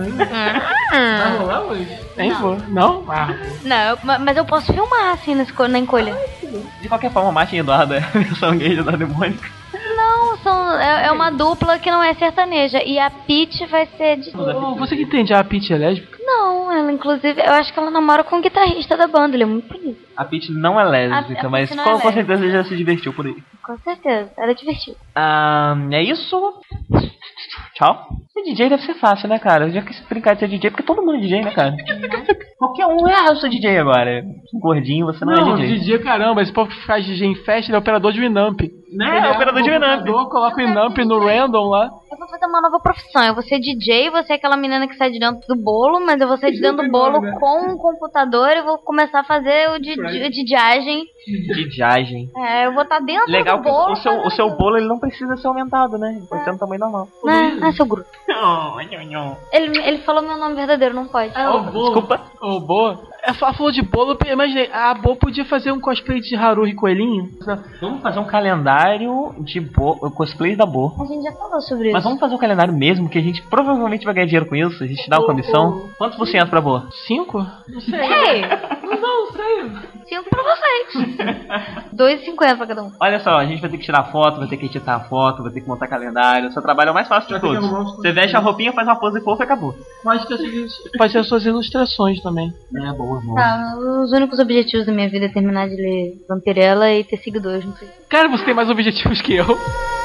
Vai rolar hoje? Nem Não. vou. Não? Ah. Não, eu- ma- mas eu posso filmar assim na, esco- na encolha. De qualquer forma, Martin e Eduardo é a versão gay de Eduardo e Mônica. Não, são, é, é uma dupla que não é sertaneja. E a Peach vai ser de. Ô, você que entende, a Peach é lésbica? Não, ela inclusive, eu acho que ela namora com o guitarrista da banda, ele é muito bonito. A Peach não é lésbica, A- a mas Peach não com, é com lésbica. certeza ele já se divertiu por aí. Com certeza, ela é divertida. Ah, é isso. Tchau. Ser D J deve ser fácil, né, cara? Eu já quis brincar de ser D J, porque todo mundo é D J, né, cara? Qualquer um é, ah, eu sou D J agora. Gordinho, você não, Não, é D J. D J caramba, esse povo que faz D J em festa, ele é operador de Winamp. Né, Ele é operador de Winamp. operador, coloca o Winamp no random lá. Eu vou fazer uma nova profissão, eu vou ser D J, você é aquela menina que sai de dentro do bolo, mas eu vou sair de dentro do bolo com um computador e vou começar a fazer o de de- de DJagem. DJagem. É, eu vou estar dentro Legal do que bolo. o seu, o fazendo seu tudo. bolo ele não precisa ser aumentado, né? Ele pode ser no tamanho normal. Né? Ah, seu grupo. Ele, ele falou meu nome verdadeiro, não pode. Ô, Bo. Desculpa. Ô, Bo. Ela falou de bolo, eu imaginei, a Bo podia fazer um cosplay de Haruhi Coelhinho. Vamos fazer um calendário de Bo, cosplay da Bo. A gente já falou sobre Mas isso. vamos fazer um calendário mesmo, que a gente provavelmente vai ganhar dinheiro com isso. A gente dá uma comissão. Quantos por cento pra Bo? Cinco? Não sei. Ei, Não, não sei. cinco pra vocês. dois e cinquenta pra cada um. Olha só, a gente vai ter que tirar foto, vai ter que editar a foto, vai ter que montar calendário. O seu trabalho é o mais fácil de Vai ter que todos. arrumar uns Você veste a roupinha, faz uma pose fofa e acabou. Pode ter, pode ter suas ilustrações também. É, boa, boa. Tá, os únicos objetivos da minha vida é terminar de ler Vampirella e ter seguidores no Facebook. Cara, você tem mais objetivos que eu.